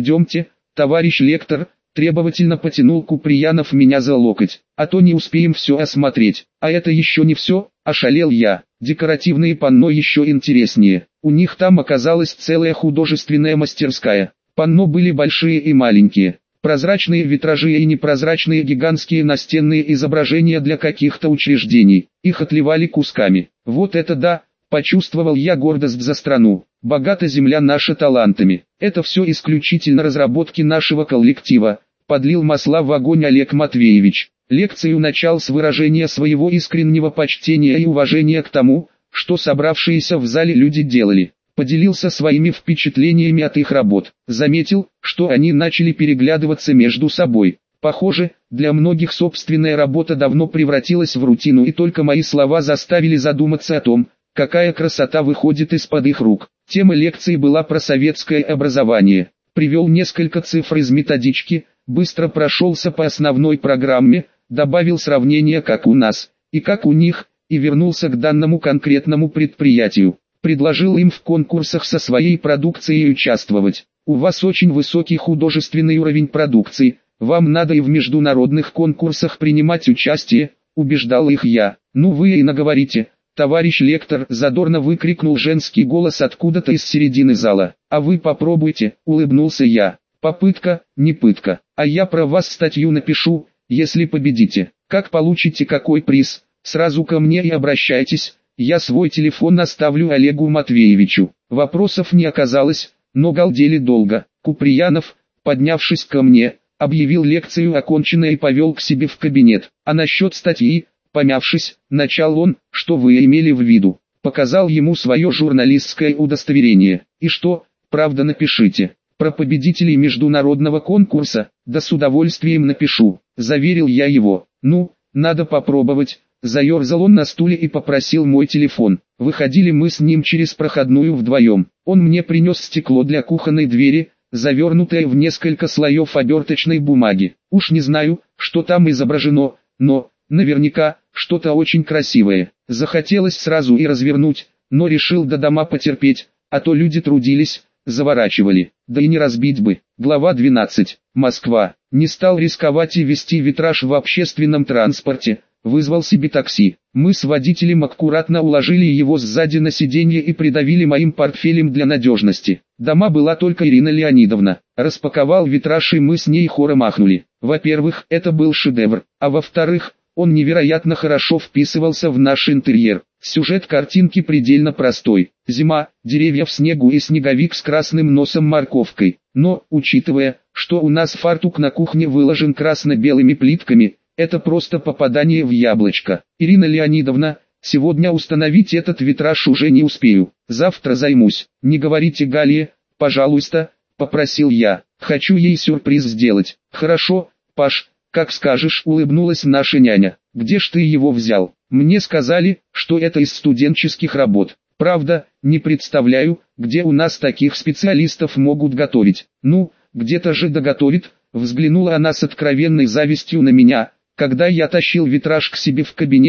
Speaker 1: товарищ лектор, требовательно потянул Куприянов меня за локоть, а то не успеем все осмотреть. А это еще не все, ошалел я. Декоративные панно еще интереснее. У них там оказалась целая художественная мастерская. Панно были большие и маленькие. Прозрачные витражи и непрозрачные гигантские настенные изображения для каких-то учреждений. Их отливали кусками. Вот это да! Почувствовал я гордость за страну. Богата земля наша талантами. Это все исключительно разработки нашего коллектива. Подлил масла в огонь Олег Матвеевич. Лекцию начал с выражения своего искреннего почтения и уважения к тому, что собравшиеся в зале люди делали. Поделился своими впечатлениями от их работ. Заметил, что они начали переглядываться между собой. Похоже, для многих собственная работа давно превратилась в рутину, и только мои слова заставили задуматься о том, какая красота выходит из-под их рук. Тема лекции была про советское образование. Привел несколько цифр из методички, быстро прошелся по основной программе, добавил сравнение как у нас, и как у них, и вернулся к данному конкретному предприятию. Предложил им в конкурсах со своей продукцией участвовать. У вас очень высокий художественный уровень продукции, вам надо и в международных конкурсах принимать участие, убеждал их я. Ну вы и наговорите. «Товарищ лектор!» — задорно выкрикнул женский голос откуда-то из середины зала. «А вы попробуйте!» — улыбнулся я. «Попытка, не пытка. А я про вас статью напишу, если победите. Как получите какой приз, сразу ко мне и обращайтесь, я свой телефон оставлю Олегу Матвеевичу». Вопросов не оказалось, но галдели долго. Куприянов, поднявшись ко мне, объявил лекцию оконченной и повел к себе в кабинет. А насчет статьи, помявшись, начал он, что вы имели в виду. Показал ему свое журналистское удостоверение. И что, правда напишите. Про победителей международного конкурса, да с удовольствием напишу, заверил я его. Ну, надо попробовать. Заерзал он на стуле и попросил мой телефон. Выходили мы с ним через проходную вдвоем. Он мне принес стекло для кухонной двери, завернутое в несколько слоев оберточной бумаги. Уж не знаю, что там изображено, но наверняка что-то очень красивое. Захотелось сразу и развернуть, но решил до дома потерпеть, а то люди трудились, заворачивали, да и не разбить бы. Глава 12. Москва. Не стал рисковать и вести витраж в общественном транспорте, вызвал себе такси. Мы с водителем аккуратно уложили его сзади на сиденье и придавили моим портфелем для надежности. Дома была только Ирина Леонидовна. Распаковал витраж и мы с ней хором ахнули. Во-первых, это был шедевр, а во-вторых, он невероятно хорошо вписывался в наш интерьер. Сюжет картинки предельно простой. Зима, деревья в снегу и снеговик с красным носом морковкой. Но, учитывая, что у нас фартук на кухне выложен красно-белыми плитками, это просто попадание в яблочко. Ирина Леонидовна, сегодня установить этот витраж уже не успею. Завтра займусь. Не говорите Гале, пожалуйста, попросил я. Хочу ей сюрприз сделать. Хорошо, Паш. «Как скажешь», — улыбнулась наша няня. «Где ж ты его взял?» «Мне сказали, что это из студенческих работ. Правда, не представляю, где у нас таких специалистов могут готовить». «Ну, где-то же доготовит», — взглянула она с откровенной завистью на меня, когда я тащил витраж к себе в кабинет,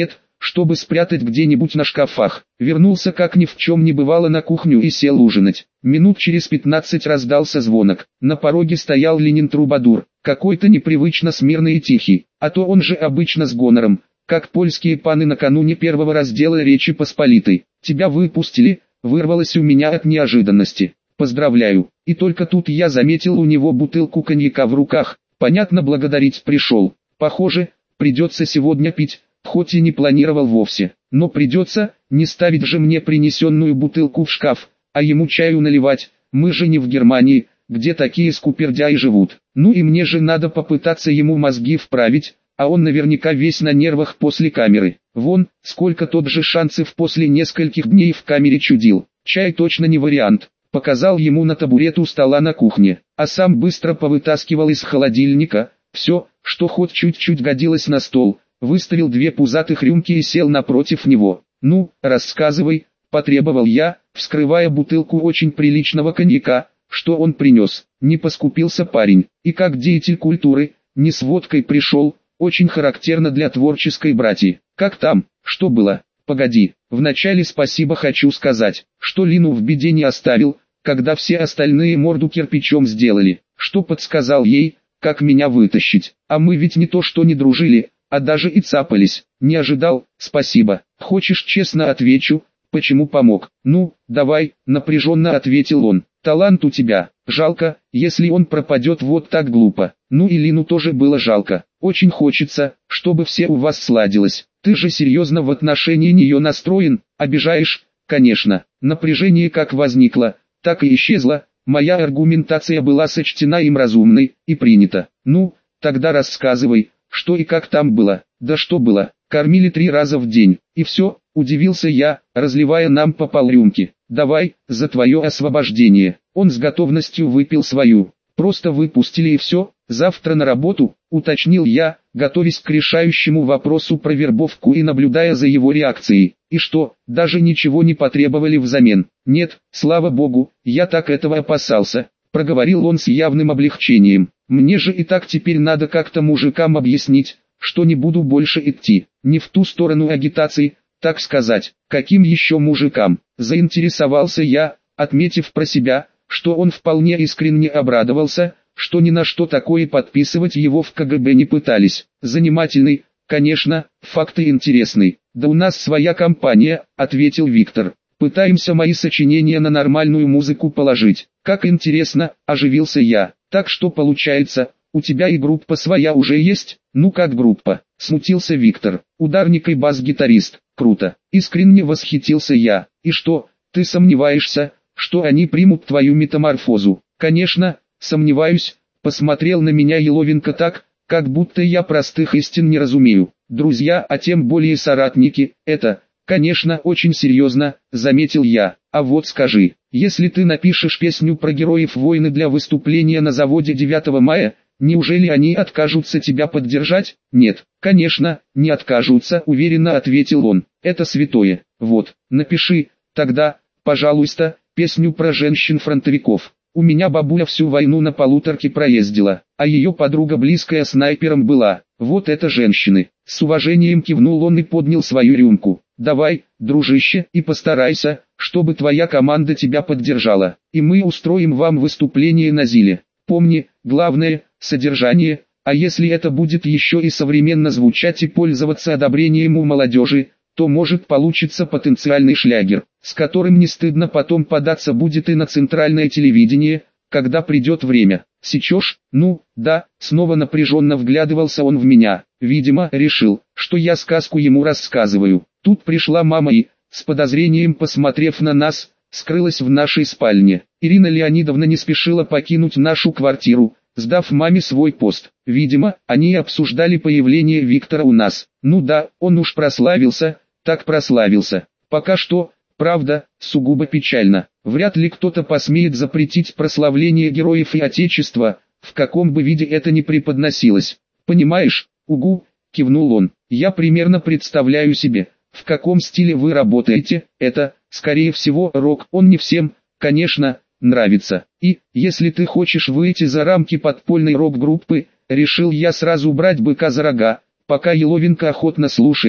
Speaker 1: чтобы спрятать где-нибудь на шкафах. Вернулся как ни в чем не бывало на кухню и сел ужинать. Минут через 15 раздался звонок. На пороге стоял Ленин Трубадур, какой-то непривычно смирный и тихий, а то он же обычно с гонором, как польские паны накануне первого раздела Речи Посполитой. «Тебя выпустили», вырвалось у меня от неожиданности. «Поздравляю». И только тут я заметил у него бутылку коньяка в руках. Понятно, благодарить пришел. Похоже, придется сегодня пить, хоть и не планировал вовсе. Но придется, не ставить же мне принесенную бутылку в шкаф, а ему чаю наливать. Мы же не в Германии, где такие скупердяи живут. Ну и мне же надо попытаться ему мозги вправить, а он наверняка весь на нервах после камеры. Вон, сколько тот же Шанцев после нескольких дней в камере чудил. Чай точно не вариант. Показал ему на табурет у стола на кухне, а сам быстро повытаскивал из холодильника все, что хоть чуть-чуть годилось на стол, выставил 2 пузатых рюмки и сел напротив него. «Ну, рассказывай», – потребовал я, вскрывая бутылку очень приличного коньяка, что он принес. Не поскупился парень, и как деятель культуры, не с водкой пришел, очень характерно для творческой братьи. «Как там, что было?» «Погоди, вначале спасибо хочу сказать, что Лину в беде не оставил, когда все остальные морду кирпичом сделали, что подсказал ей, как меня вытащить. А мы ведь не то что не дружили, а даже и цапались. Не ожидал, спасибо. Хочешь честно отвечу, почему помог?» «Ну, давай», напряженно ответил он. «Талант у тебя, жалко, если он пропадет вот так глупо». Ну и Лину тоже было жалко. Очень хочется, чтобы все у вас сладилось. Ты же серьезно в отношении нее настроен, обижаешь? Конечно. Напряжение как возникло, так и исчезло. Моя аргументация была сочтена им разумной и принята. Ну, тогда рассказывай, что и как там было. Да что было, кормили 3 раза в день, и все, удивился я, разливая нам по полрюмки. Давай, за твое освобождение. Он с готовностью выпил свою. Просто выпустили и все, завтра на работу, уточнил я, готовясь к решающему вопросу про вербовку и наблюдая за его реакцией. И что, даже ничего не потребовали взамен? Нет, слава богу, я так этого опасался, проговорил он с явным облегчением. Мне же и так теперь надо как-то мужикам объяснить, что не буду больше идти, не в ту сторону агитации, так сказать. Каким еще мужикам? Заинтересовался я, отметив про себя, что он вполне искренне обрадовался, что ни на что такое подписывать его в КГБ не пытались. Занимательный, конечно, факты интересный. Да у нас своя компания, ответил Виктор. Пытаемся мои сочинения на нормальную музыку положить. Как интересно, оживился я. Так что получается, у тебя и группа своя уже есть? Ну как группа? Смутился Виктор. Ударник и бас-гитарист. Круто. Искренне восхитился я. И что, ты сомневаешься, что они примут твою метаморфозу? Конечно, сомневаюсь, посмотрел на меня Еловенко так, как будто я простых истин не разумею. Друзья, а тем более соратники, это, конечно, очень серьезно, заметил я. А вот скажи, если ты напишешь песню про героев войны для выступления на заводе 9 мая, неужели они откажутся тебя поддержать? Нет, конечно, не откажутся, уверенно ответил он. Это святое. Вот, напиши, тогда, пожалуйста, песню про женщин-фронтовиков. У меня бабуля всю войну на полуторке проездила, а ее подруга близкая снайпером была. Вот это женщины. С уважением кивнул он и поднял свою рюмку. Давай, дружище, и постарайся, чтобы твоя команда тебя поддержала. И мы устроим вам выступление на Зиле. Помни, главное, содержание, а если это будет еще и современно звучать и пользоваться одобрением у молодежи, то может получиться потенциальный шлягер, с которым не стыдно потом податься будет и на центральное телевидение, когда придет время. Сечешь? Ну, да, снова напряженно вглядывался он в меня. Видимо, решил, что я сказку ему рассказываю. Тут пришла мама и, с подозрением посмотрев на нас, скрылась в нашей спальне. Ирина Леонидовна не спешила покинуть нашу квартиру, сдав маме свой пост. Видимо, они обсуждали появление Виктора у нас. Ну да, он уж прославился, так прославился. Пока что, правда, сугубо печально. Вряд ли кто-то посмеет запретить прославление героев и Отечества, в каком бы виде это ни преподносилось. Понимаешь, угу, кивнул он. Я примерно представляю себе, в каком стиле вы работаете. Это, скорее всего, рок. Он не всем, конечно, нравится. И, если ты хочешь выйти за рамки подпольной рок-группы, решил я сразу брать быка за рога. Пока Еловенко охотно слушает,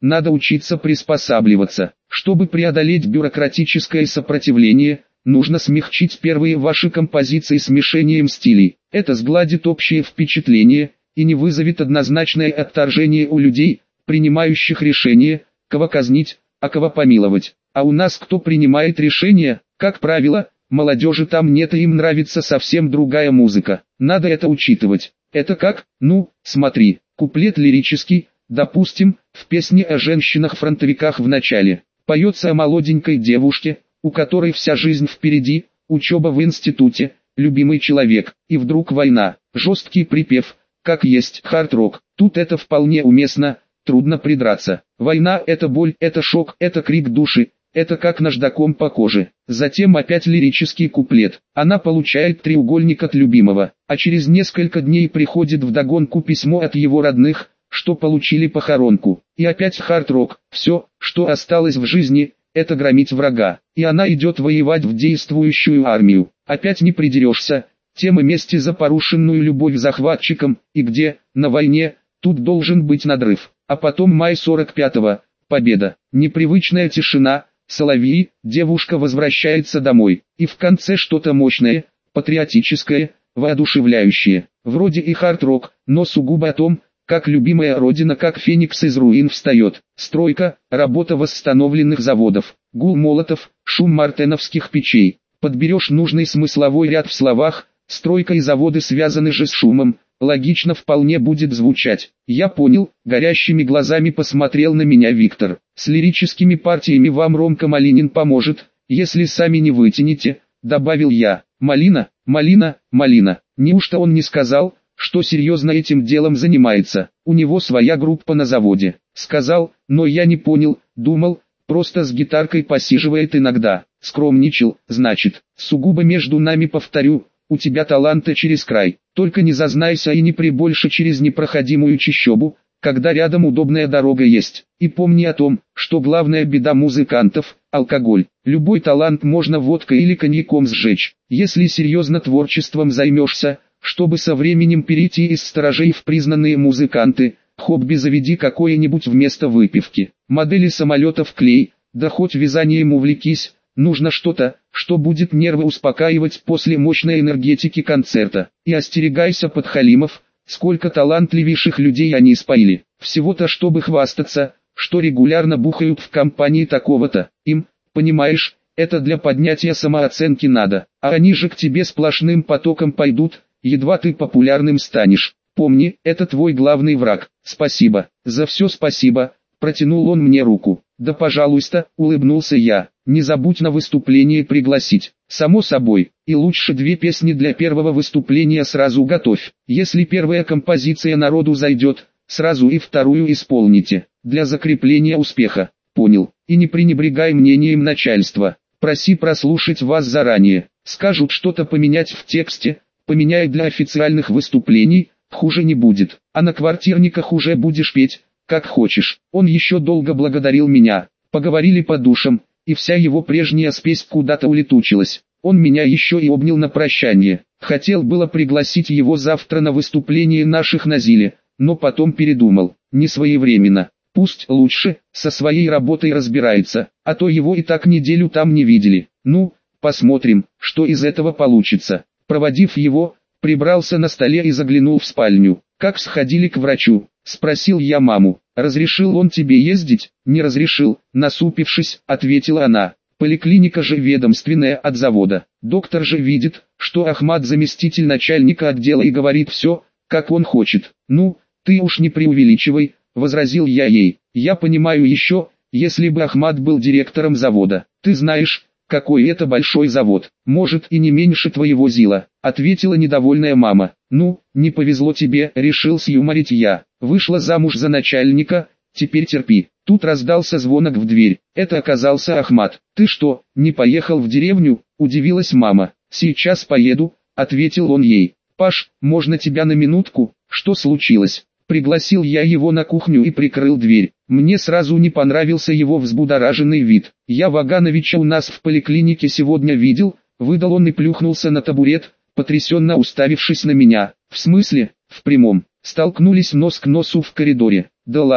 Speaker 1: надо учиться приспосабливаться. Чтобы преодолеть бюрократическое сопротивление, нужно смягчить первые ваши композиции смешением стилей. Это сгладит общее впечатление и не вызовет однозначное отторжение у людей, принимающих решение, кого казнить, а кого помиловать. А у нас кто принимает решения? Как правило, молодежи там нет, и им нравится совсем другая музыка. Надо это учитывать. Это как? Ну, смотри, куплет лирический, допустим, в песне о женщинах-фронтовиках в начале. Поется о молоденькой девушке, у которой вся жизнь впереди, учеба в институте, любимый человек, и вдруг война. Жесткий припев, как есть хард-рок. Тут это вполне уместно, трудно придраться. Война – это боль, это шок, это крик души, это как наждаком по коже. Затем опять лирический куплет. Она получает треугольник от любимого, а через несколько дней приходит вдогонку письмо от его родных, что получили похоронку. И опять хард-рок. Все, что осталось в жизни, это громить врага. И она идет воевать в действующую армию. Опять не придерешься. Тема мести за порушенную любовь захватчикам. И где, на войне, тут должен быть надрыв. А потом май 45-го, победа. Непривычная тишина, соловьи, девушка возвращается домой. И в конце что-то мощное, патриотическое, воодушевляющее. Вроде и хард-рок, но сугубо о том, как любимая родина как феникс из руин встает. Стройка, работа восстановленных заводов, гул молотов, шум мартеновских печей. Подберешь нужный смысловой ряд в словах, стройка и заводы связаны же с шумом, логично вполне будет звучать. Я понял, горящими глазами посмотрел на меня Виктор. С лирическими партиями вам Ромка Малинин поможет, если сами не вытянете, добавил я. Малина, Малина, Малина. Неужто он не сказал, что серьезно этим делом занимается? У него своя группа на заводе. Сказал, но я не понял, думал, просто с гитаркой посиживает иногда. Скромничал, значит. Сугубо между нами повторю, у тебя таланта через край. Только не зазнайся и не прибольше через непроходимую чащобу, когда рядом удобная дорога есть. И помни о том, что главная беда музыкантов – алкоголь. Любой талант можно водкой или коньяком сжечь. Если серьезно творчеством займешься, чтобы со временем перейти из сторожей в признанные музыканты, хобби заведи какое-нибудь вместо выпивки. Модели самолетов клей, да хоть вязанием увлекись, нужно что-то, что будет нервы успокаивать после мощной энергетики концерта. И остерегайся подхалимов, сколько талантливейших людей они споили. Всего-то чтобы хвастаться, что регулярно бухают в компании такого-то. Им, понимаешь, это для поднятия самооценки надо, а они же к тебе сплошным потоком пойдут, едва ты популярным станешь. Помни, это твой главный враг. Спасибо, за все спасибо, протянул он мне руку. Да пожалуйста, улыбнулся я, не забудь на выступление пригласить. Само собой, и лучше 2 песни для первого выступления сразу готовь. Если первая композиция народу зайдет, сразу и вторую исполните, для закрепления успеха. Понял, и не пренебрегай мнением начальства. Проси прослушать вас заранее. Скажут что-то поменять в тексте, поменяй для официальных выступлений, хуже не будет. А на квартирниках уже будешь петь, как хочешь. Он еще долго благодарил меня. Поговорили по душам, и вся его прежняя спесь куда-то улетучилась. Он меня еще и обнял на прощание. Хотел было пригласить его завтра на выступление наших на Зиле, но потом передумал. Не своевременно. Пусть лучше со своей работой разбирается, а то его и так неделю там не видели. Ну, посмотрим, что из этого получится. Проводив его, прибрался на столе и заглянул в спальню. «Как сходили к врачу?» – спросил я маму. «Разрешил он тебе ездить?» «Не разрешил», – насупившись, ответила она. «Поликлиника же ведомственная от завода. Доктор же видит, что Ахмат заместитель начальника отдела и говорит все, как он хочет». «Ну, ты уж не преувеличивай», – возразил я ей. «Я понимаю еще, если бы Ахмат был директором завода. Ты знаешь, какой это большой завод, может и не меньше твоего Зила», — ответила недовольная мама. «Ну, не повезло тебе», — решил сюморить я. «Вышла замуж за начальника, теперь терпи». Тут раздался звонок в дверь. Это оказался Ахмат. «Ты что, не поехал в деревню?» — удивилась мама. «Сейчас поеду», — ответил он ей. «Паш, можно тебя на минутку?» «Что случилось?» Пригласил я его на кухню и прикрыл дверь. Мне сразу не понравился его взбудораженный вид. «Я Вагановича у нас в поликлинике сегодня видел», — выдал он и плюхнулся на табурет, потрясенно уставившись на меня. «В смысле?» «В прямом. Столкнулись нос к носу в коридоре». «Да ладно,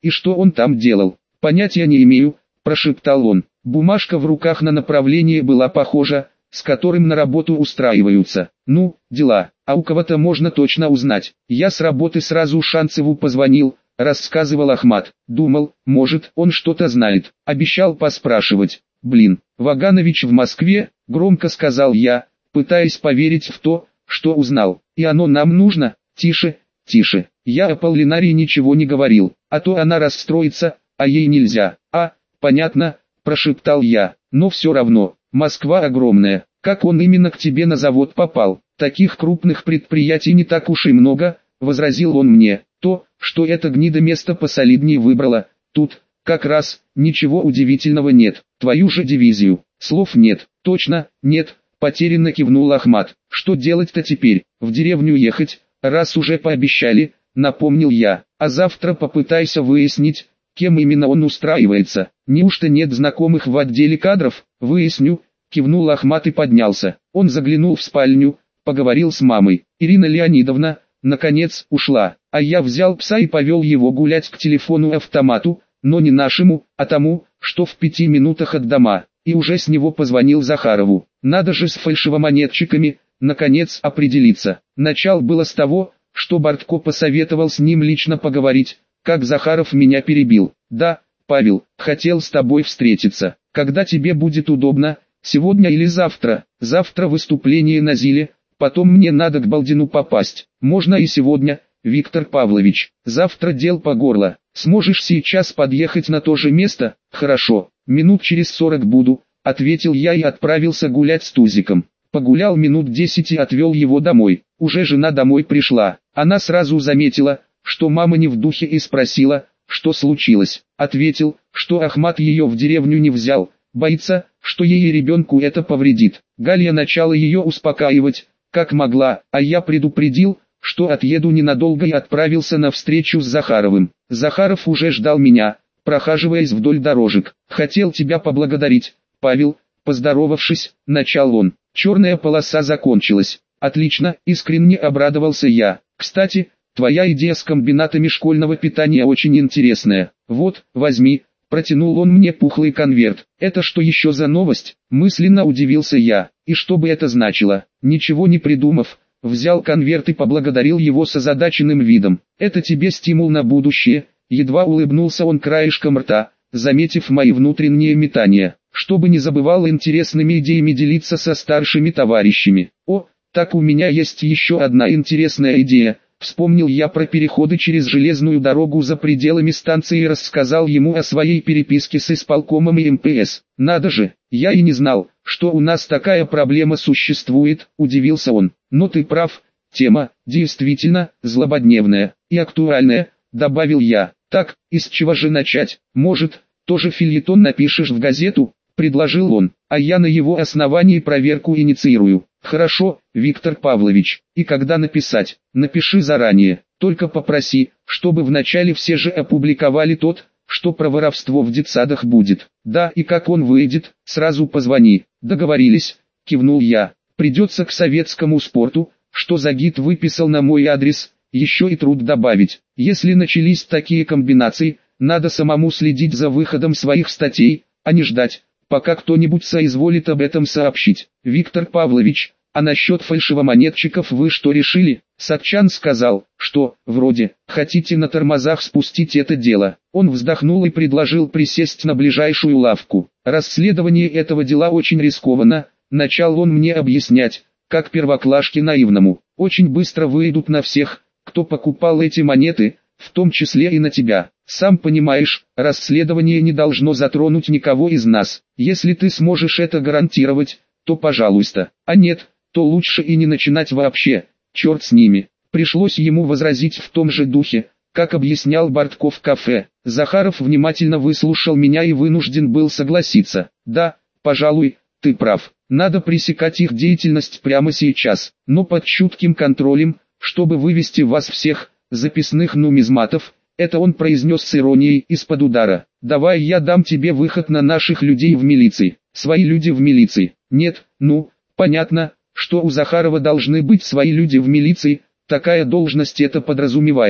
Speaker 1: И что он там делал? Понятия не имею, прошептал он. Бумажка в руках на направление была похожа, с которым на работу устраиваются. Ну, дела, а у кого-то можно точно узнать. Я с работы сразу Шанцеву позвонил, рассказывал Ахмат. Думал, может, он что-то знает. Обещал поспрашивать. Блин, Ваганович в Москве, громко сказал я, пытаясь поверить в то, что узнал. И оно нам нужно? Тише, тише. Я о Полинаре ничего не говорил, а то она расстроится, а ей нельзя. Понятно, прошептал я, но все равно, Москва огромная. Как он именно к тебе на завод попал? Таких крупных предприятий не так уж и много, возразил он мне. То, что эта гнида место посолиднее выбрала, тут, как раз, ничего удивительного нет. Твою же дивизию. Слов нет. Точно, нет, потерянно кивнул Ахмат. Что делать-то теперь? В деревню ехать, раз уже пообещали, напомнил я. А завтра попытайся выяснить, кем именно он устраивается. Неужто нет знакомых в отделе кадров? Выясню, кивнул Ахмат и поднялся. Он заглянул в спальню, поговорил с мамой. Ирина Леонидовна, наконец, ушла. А я взял пса и повел его гулять к телефону-автомату, но не нашему, а тому, что в 5 минутах от дома. И уже с него позвонил Захарову. Надо же с фальшивомонетчиками, наконец, определиться. Начал было с того, что Бортко посоветовал с ним лично поговорить, как Захаров меня перебил. Да, Павел, хотел с тобой встретиться. Когда тебе будет удобно, сегодня или завтра? Завтра выступление на Зиле, потом мне надо к Балдину попасть. Можно и сегодня, Виктор Павлович. Завтра дел по горло. Сможешь сейчас подъехать на то же место? Хорошо, минут через 40 буду, ответил я и отправился гулять с Тузиком. Погулял минут 10 и отвел его домой. Уже жена домой пришла. Она сразу заметила, что мама не в духе, и спросила, что случилось. Ответил, что Ахмат ее в деревню не взял, боится, что ей и ребенку это повредит. Галя начала ее успокаивать, как могла, а я предупредил, что отъеду ненадолго, и отправился на встречу с Захаровым. Захаров уже ждал меня, прохаживаясь вдоль дорожек. «Хотел тебя поблагодарить, Павел», поздоровавшись, начал он. «Черная полоса закончилась». «Отлично», искренне обрадовался я. «Кстати, твоя идея с комбинатами школьного питания очень интересная. Вот, возьми». Протянул он мне пухлый конверт. «Это что еще за новость?» Мысленно удивился я. И что бы это значило? Ничего не придумав, взял конверт и поблагодарил его с озадаченным видом. «Это тебе стимул на будущее», едва улыбнулся он краешком рта, заметив мои внутренние метания. «Чтобы не забывал интересными идеями делиться со старшими товарищами». «О, так у меня есть еще одна интересная идея». Вспомнил я про переходы через железную дорогу за пределами станции и рассказал ему о своей переписке с исполкомом и МПС. «Надо же, я и не знал, что у нас такая проблема существует», удивился он. «Но ты прав, тема, действительно, злободневная и актуальная», добавил я. «Так, из чего же начать? Может, тоже фельетон напишешь в газету?» предложил он, «а я на его основании проверку инициирую». «Хорошо, Виктор Павлович, и когда написать? Напиши заранее, только попроси, чтобы вначале все же опубликовали тот, что про воровство в детсадах будет. Да, и как он выйдет, сразу позвони». «Договорились», кивнул я. «Придется к советскому спорту, что Загид выписал на мой адрес, еще и труд добавить. Если начались такие комбинации, надо самому следить за выходом своих статей, а не ждать, пока кто-нибудь соизволит об этом сообщить». «Виктор Павлович, а насчет фальшивомонетчиков вы что решили?» Сатчан сказал, что, вроде, хотите на тормозах спустить это дело. Он вздохнул и предложил присесть на ближайшую лавку. «Расследование этого дела очень рискованно», начал он мне объяснять, как первоклашке наивному. «Очень быстро выйдут на всех, кто покупал эти монеты, в том числе и на тебя. Сам понимаешь, расследование не должно затронуть никого из нас. Если ты сможешь это гарантировать, то пожалуйста, а нет, то лучше и не начинать вообще, черт с ними». Пришлось ему возразить в том же духе, как объяснял Бортко в кафе. Захаров внимательно выслушал меня и вынужден был согласиться. «Да, пожалуй, ты прав, надо пресекать их деятельность прямо сейчас, но под чутким контролем, чтобы вывести вас всех, записных нумизматов». Это он произнес с иронией, из-под удара. «Давай я дам тебе выход на наших людей в милиции». «Свои люди в милиции?» «Нет, ну, понятно, что у Захарова должны быть свои люди в милиции, такая должность это подразумевает.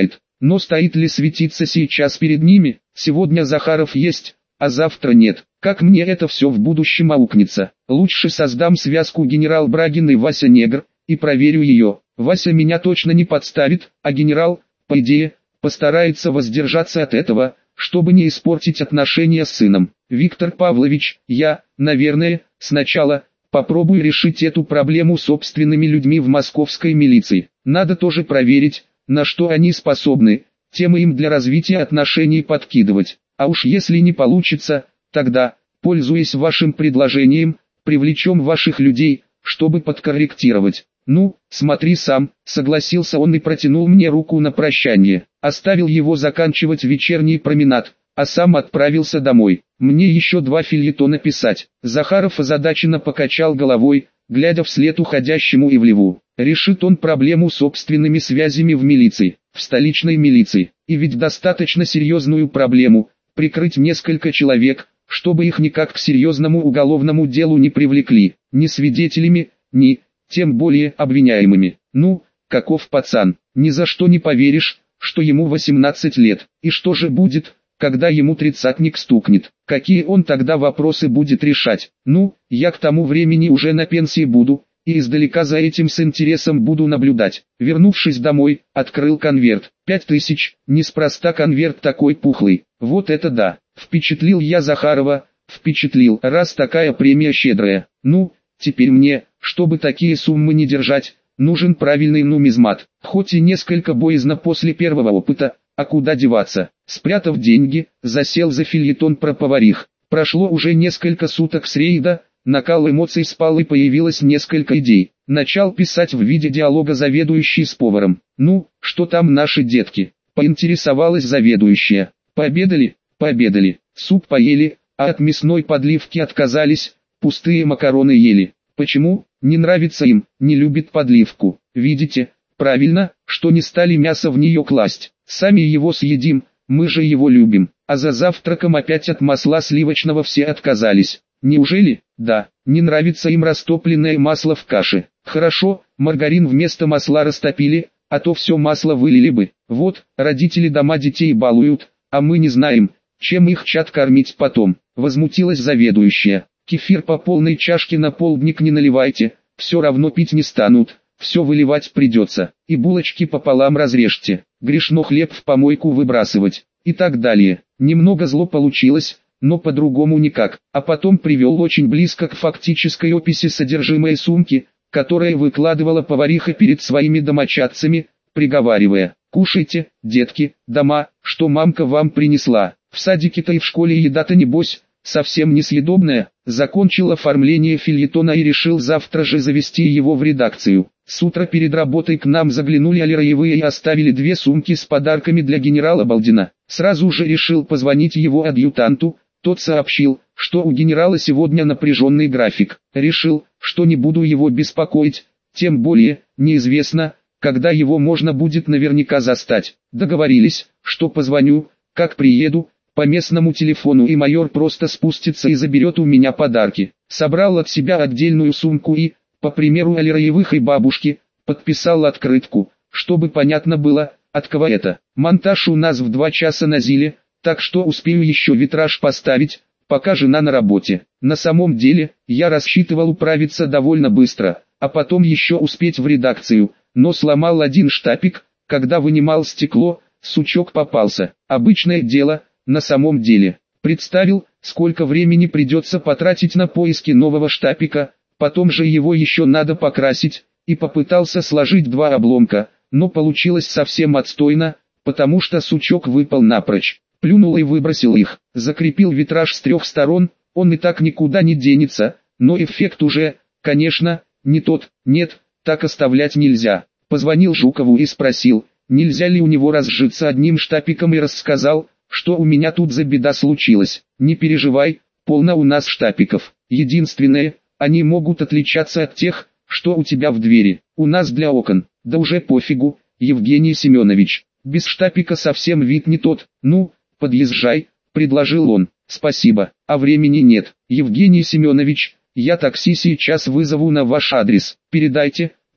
Speaker 1: Но стоит ли светиться сейчас перед ними? Сегодня Захаров есть, а завтра нет. Как мне это все в будущем аукнется? Лучше создам связку генерал Брагин и Вася Негр, и проверю ее. Вася меня точно не подставит, а генерал, по идее, постарается воздержаться от этого, чтобы не испортить отношения с сыном. Виктор Павлович, я, наверное, сначала попробую решить эту проблему собственными людьми в московской милиции. Надо тоже проверить, на что они способны, темы им для развития отношений подкидывать. А уж если не получится, тогда, пользуясь вашим предложением, привлечем ваших людей, чтобы подкорректировать. Ну, смотри сам, согласился он и протянул мне руку на прощание. Оставил его заканчивать вечерний променад, а сам отправился домой. Мне еще 2 фельетона писать. Захаров озадаченно покачал головой, глядя вслед уходящему Ивлеву. Решит он проблему собственными связями в милиции, в столичной милиции. И ведь достаточно серьезную проблему, прикрыть несколько человек, чтобы их никак к серьезному уголовному делу не привлекли, ни свидетелями, ни, тем более, обвиняемыми. Ну, каков пацан, ни за что не поверишь, что ему 18 лет. И что же будет, когда ему 30-ник стукнет? Какие он тогда вопросы будет решать? Ну, я к тому времени уже на пенсии буду, и издалека за этим с интересом буду наблюдать. Вернувшись домой, открыл конверт. 5000, неспроста конверт такой пухлый. Вот это да, впечатлил я Захарова, впечатлил, раз такая премия щедрая. Ну, теперь мне, чтобы такие суммы не держать, нужен правильный нумизмат. Хоть и несколько боязно после первого опыта, а куда деваться. Спрятав деньги, засел за фельетон про поварих. Прошло уже несколько суток с рейда, накал эмоций спал и появилось несколько идей. Начал писать в виде диалога заведующий с поваром. «Ну, что там наши детки?» — поинтересовалась заведующая. «Пообедали?» «Пообедали. Суп поели, а от мясной подливки отказались, пустые макароны ели. Почему? Не нравится им, не любит подливку. Видите? Правильно, что не стали мясо в нее класть. Сами его съедим, мы же его любим. А за завтраком опять от масла сливочного все отказались. Неужели? Да, не нравится им растопленное масло в каше. Хорошо, маргарин вместо масла растопили, а то все масло вылили бы. Вот, родители дома детей балуют, а мы не знаем, чем их чад кормить потом. Возмутилась заведующая. Кефир по полной чашке на полдник не наливайте, все равно пить не станут, все выливать придется. И булочки пополам разрежьте, грешно хлеб в помойку выбрасывать, и так далее. Немного зло получилось, но по-другому никак. А потом привел очень близко к фактической описи содержимое сумки, которое выкладывала повариха перед своими домочадцами, приговаривая: «Кушайте, детки, дома, что мамка вам принесла. В садике-то и в школе еда-то небось совсем несъедобная». Закончил оформление фельетона и решил завтра же завести его в редакцию. С утра перед работой к нам заглянули алираевые и оставили 2 сумки с подарками для генерала Балдина. Сразу же решил позвонить его адъютанту. Тот сообщил, что у генерала сегодня напряженный график. Решил, что не буду его беспокоить, тем более, неизвестно, когда его можно будет наверняка застать. Договорились, что позвоню, как приеду, по местному телефону, и майор просто спустится и заберет у меня подарки. Собрал от себя отдельную сумку и, по примеру алираевых и бабушки, подписал открытку, чтобы понятно было, от кого это. Монтаж у нас в 2 часа на Зиле, так что успею еще витраж поставить, пока жена на работе. На самом деле, я рассчитывал управиться довольно быстро, а потом еще успеть в редакцию, но сломал один штапик, когда вынимал стекло, сучок попался. Обычное дело, на самом деле. Представил, сколько времени придется потратить на поиски нового штапика, потом же его еще надо покрасить, и попытался сложить 2 обломка, но получилось совсем отстойно, потому что сучок выпал напрочь. Плюнул и выбросил их, закрепил витраж с 3 сторон, он и так никуда не денется, но эффект уже, конечно, не тот. Нет, так оставлять нельзя. Позвонил Жукову и спросил, нельзя ли у него разжиться одним штапиком, и рассказал, что у меня тут за беда случилась. Не переживай, полно у нас штапиков. Единственное, они могут отличаться от тех, что у тебя в двери. У нас для окон. Да уже пофигу, Евгений Семенович. Без штапика совсем вид не тот. Ну, подъезжай, предложил он. Спасибо, а времени нет. Евгений Семенович, я такси сейчас вызову на ваш адрес. Передайте,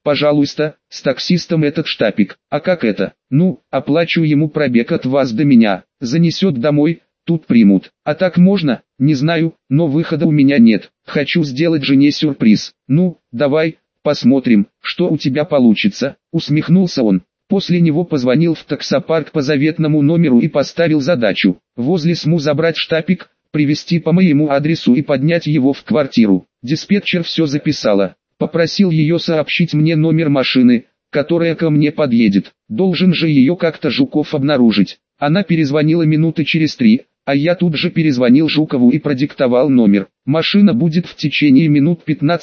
Speaker 1: Пожалуйста, с таксистом этот штапик. А как это? Ну, оплачу ему пробег от вас до меня. Занесет домой, тут примут. А так можно? Не знаю, но выхода у меня нет. Хочу сделать жене сюрприз. Ну, давай, посмотрим, что у тебя получится. Усмехнулся он. После него позвонил в таксопарк по заветному номеру и поставил задачу. Возле СМУ забрать штапик, привезти по моему адресу и поднять его в квартиру. Диспетчер все записала. Попросил ее сообщить мне номер машины, которая ко мне подъедет. Должен же ее как-то Жуков обнаружить. Она перезвонила минуты через 3, а я тут же перезвонил Жукову и продиктовал номер. Машина будет в течение минут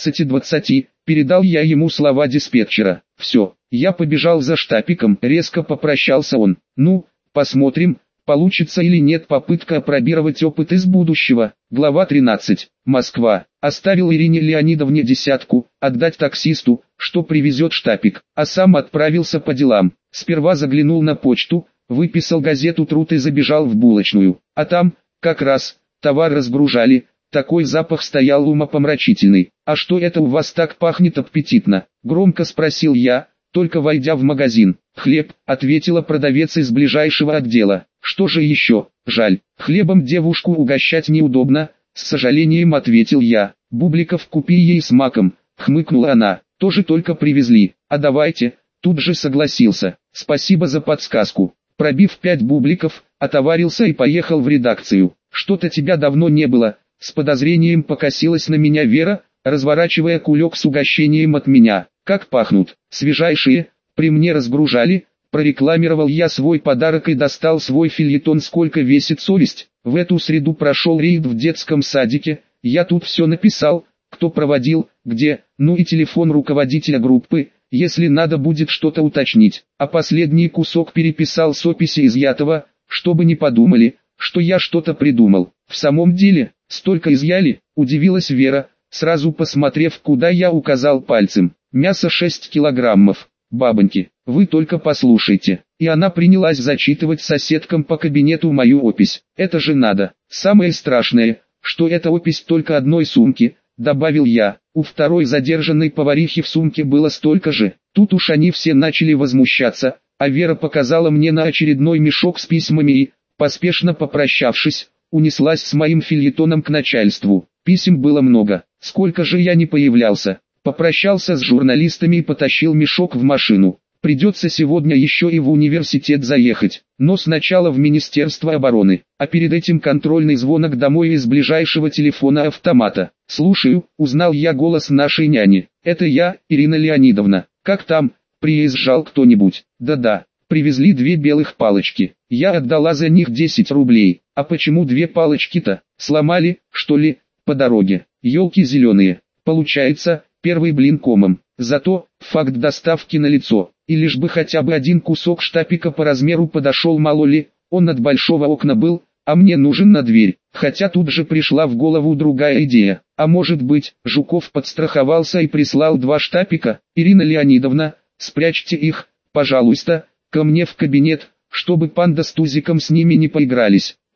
Speaker 1: 15-20, передал я ему слова диспетчера. Все, я побежал за штапиком, резко попрощался он. Ну, посмотрим, получится или нет попытка опробировать опыт из будущего. Глава 13. Москва. Оставил Ирине Леонидовне десятку, отдать таксисту, что привезет штапик, а сам отправился по делам. Сперва заглянул на почту, выписал газету «Труд» и забежал в булочную. А там, как раз, товар разгружали, такой запах стоял умопомрачительный. «А что это у вас так пахнет аппетитно?» — громко спросил я, только войдя в магазин. «Хлеб», — ответила продавец из ближайшего отдела. «Что же еще? Жаль, хлебом девушку угощать неудобно», — с сожалением ответил я. «Бубликов купи ей с маком», — хмыкнула она. «Тоже только привезли. А давайте», — тут же согласился. «Спасибо за подсказку». Пробив 5 бубликов, отоварился и поехал в редакцию. «Что-то тебя давно не было», — с подозрением покосилась на меня Вера, разворачивая кулек с угощением от меня. «Как пахнут, свежайшие, при мне разгружали», — прорекламировал я свой подарок и достал свой фельетон «Сколько весит совесть». В эту среду прошел рейд в детском садике, я тут все написал, кто проводил, где, ну и телефон руководителя группы, если надо будет что-то уточнить. А последний кусок переписал с описи изъятого, чтобы не подумали, что я что-то придумал. В самом деле, столько изъяли, удивилась Вера, сразу посмотрев, куда я указал пальцем. Мясо 6 килограммов. Бабоньки, вы только послушайте. И она принялась зачитывать соседкам по кабинету мою опись. Это же надо. Самое страшное, что эта опись только одной сумки, добавил я. У второй задержанной поварихи в сумке было столько же. Тут уж они все начали возмущаться, а Вера показала мне на очередной мешок с письмами и, поспешно попрощавшись, унеслась с моим фельетоном к начальству. Писем было много. Сколько же я не появлялся. Попрощался с журналистами и потащил мешок в машину. Придется сегодня еще и в университет заехать, но сначала в Министерство обороны, а перед этим контрольный звонок домой из ближайшего телефона-автомата. «Слушаю», — узнал я голос нашей няни. «Это я, Ирина Леонидовна. Как там, приезжал кто-нибудь?» «Да-да, привезли 2 белых палочки. Я отдала за них 10 рублей. А почему 2 палочки-то? Сломали, что ли, по дороге? Елки зеленые. Получается, первый блин комом. Зато, факт доставки налицо. И лишь бы хотя бы один кусок штапика по размеру подошел, мало ли, он от большого окна был, а мне нужен на дверь». Хотя тут же пришла в голову другая идея. А может быть, Жуков подстраховался и прислал 2 штапика? «Ирина Леонидовна, спрячьте их, пожалуйста, ко мне в кабинет, чтобы панда с Тузиком с ними не поигрались».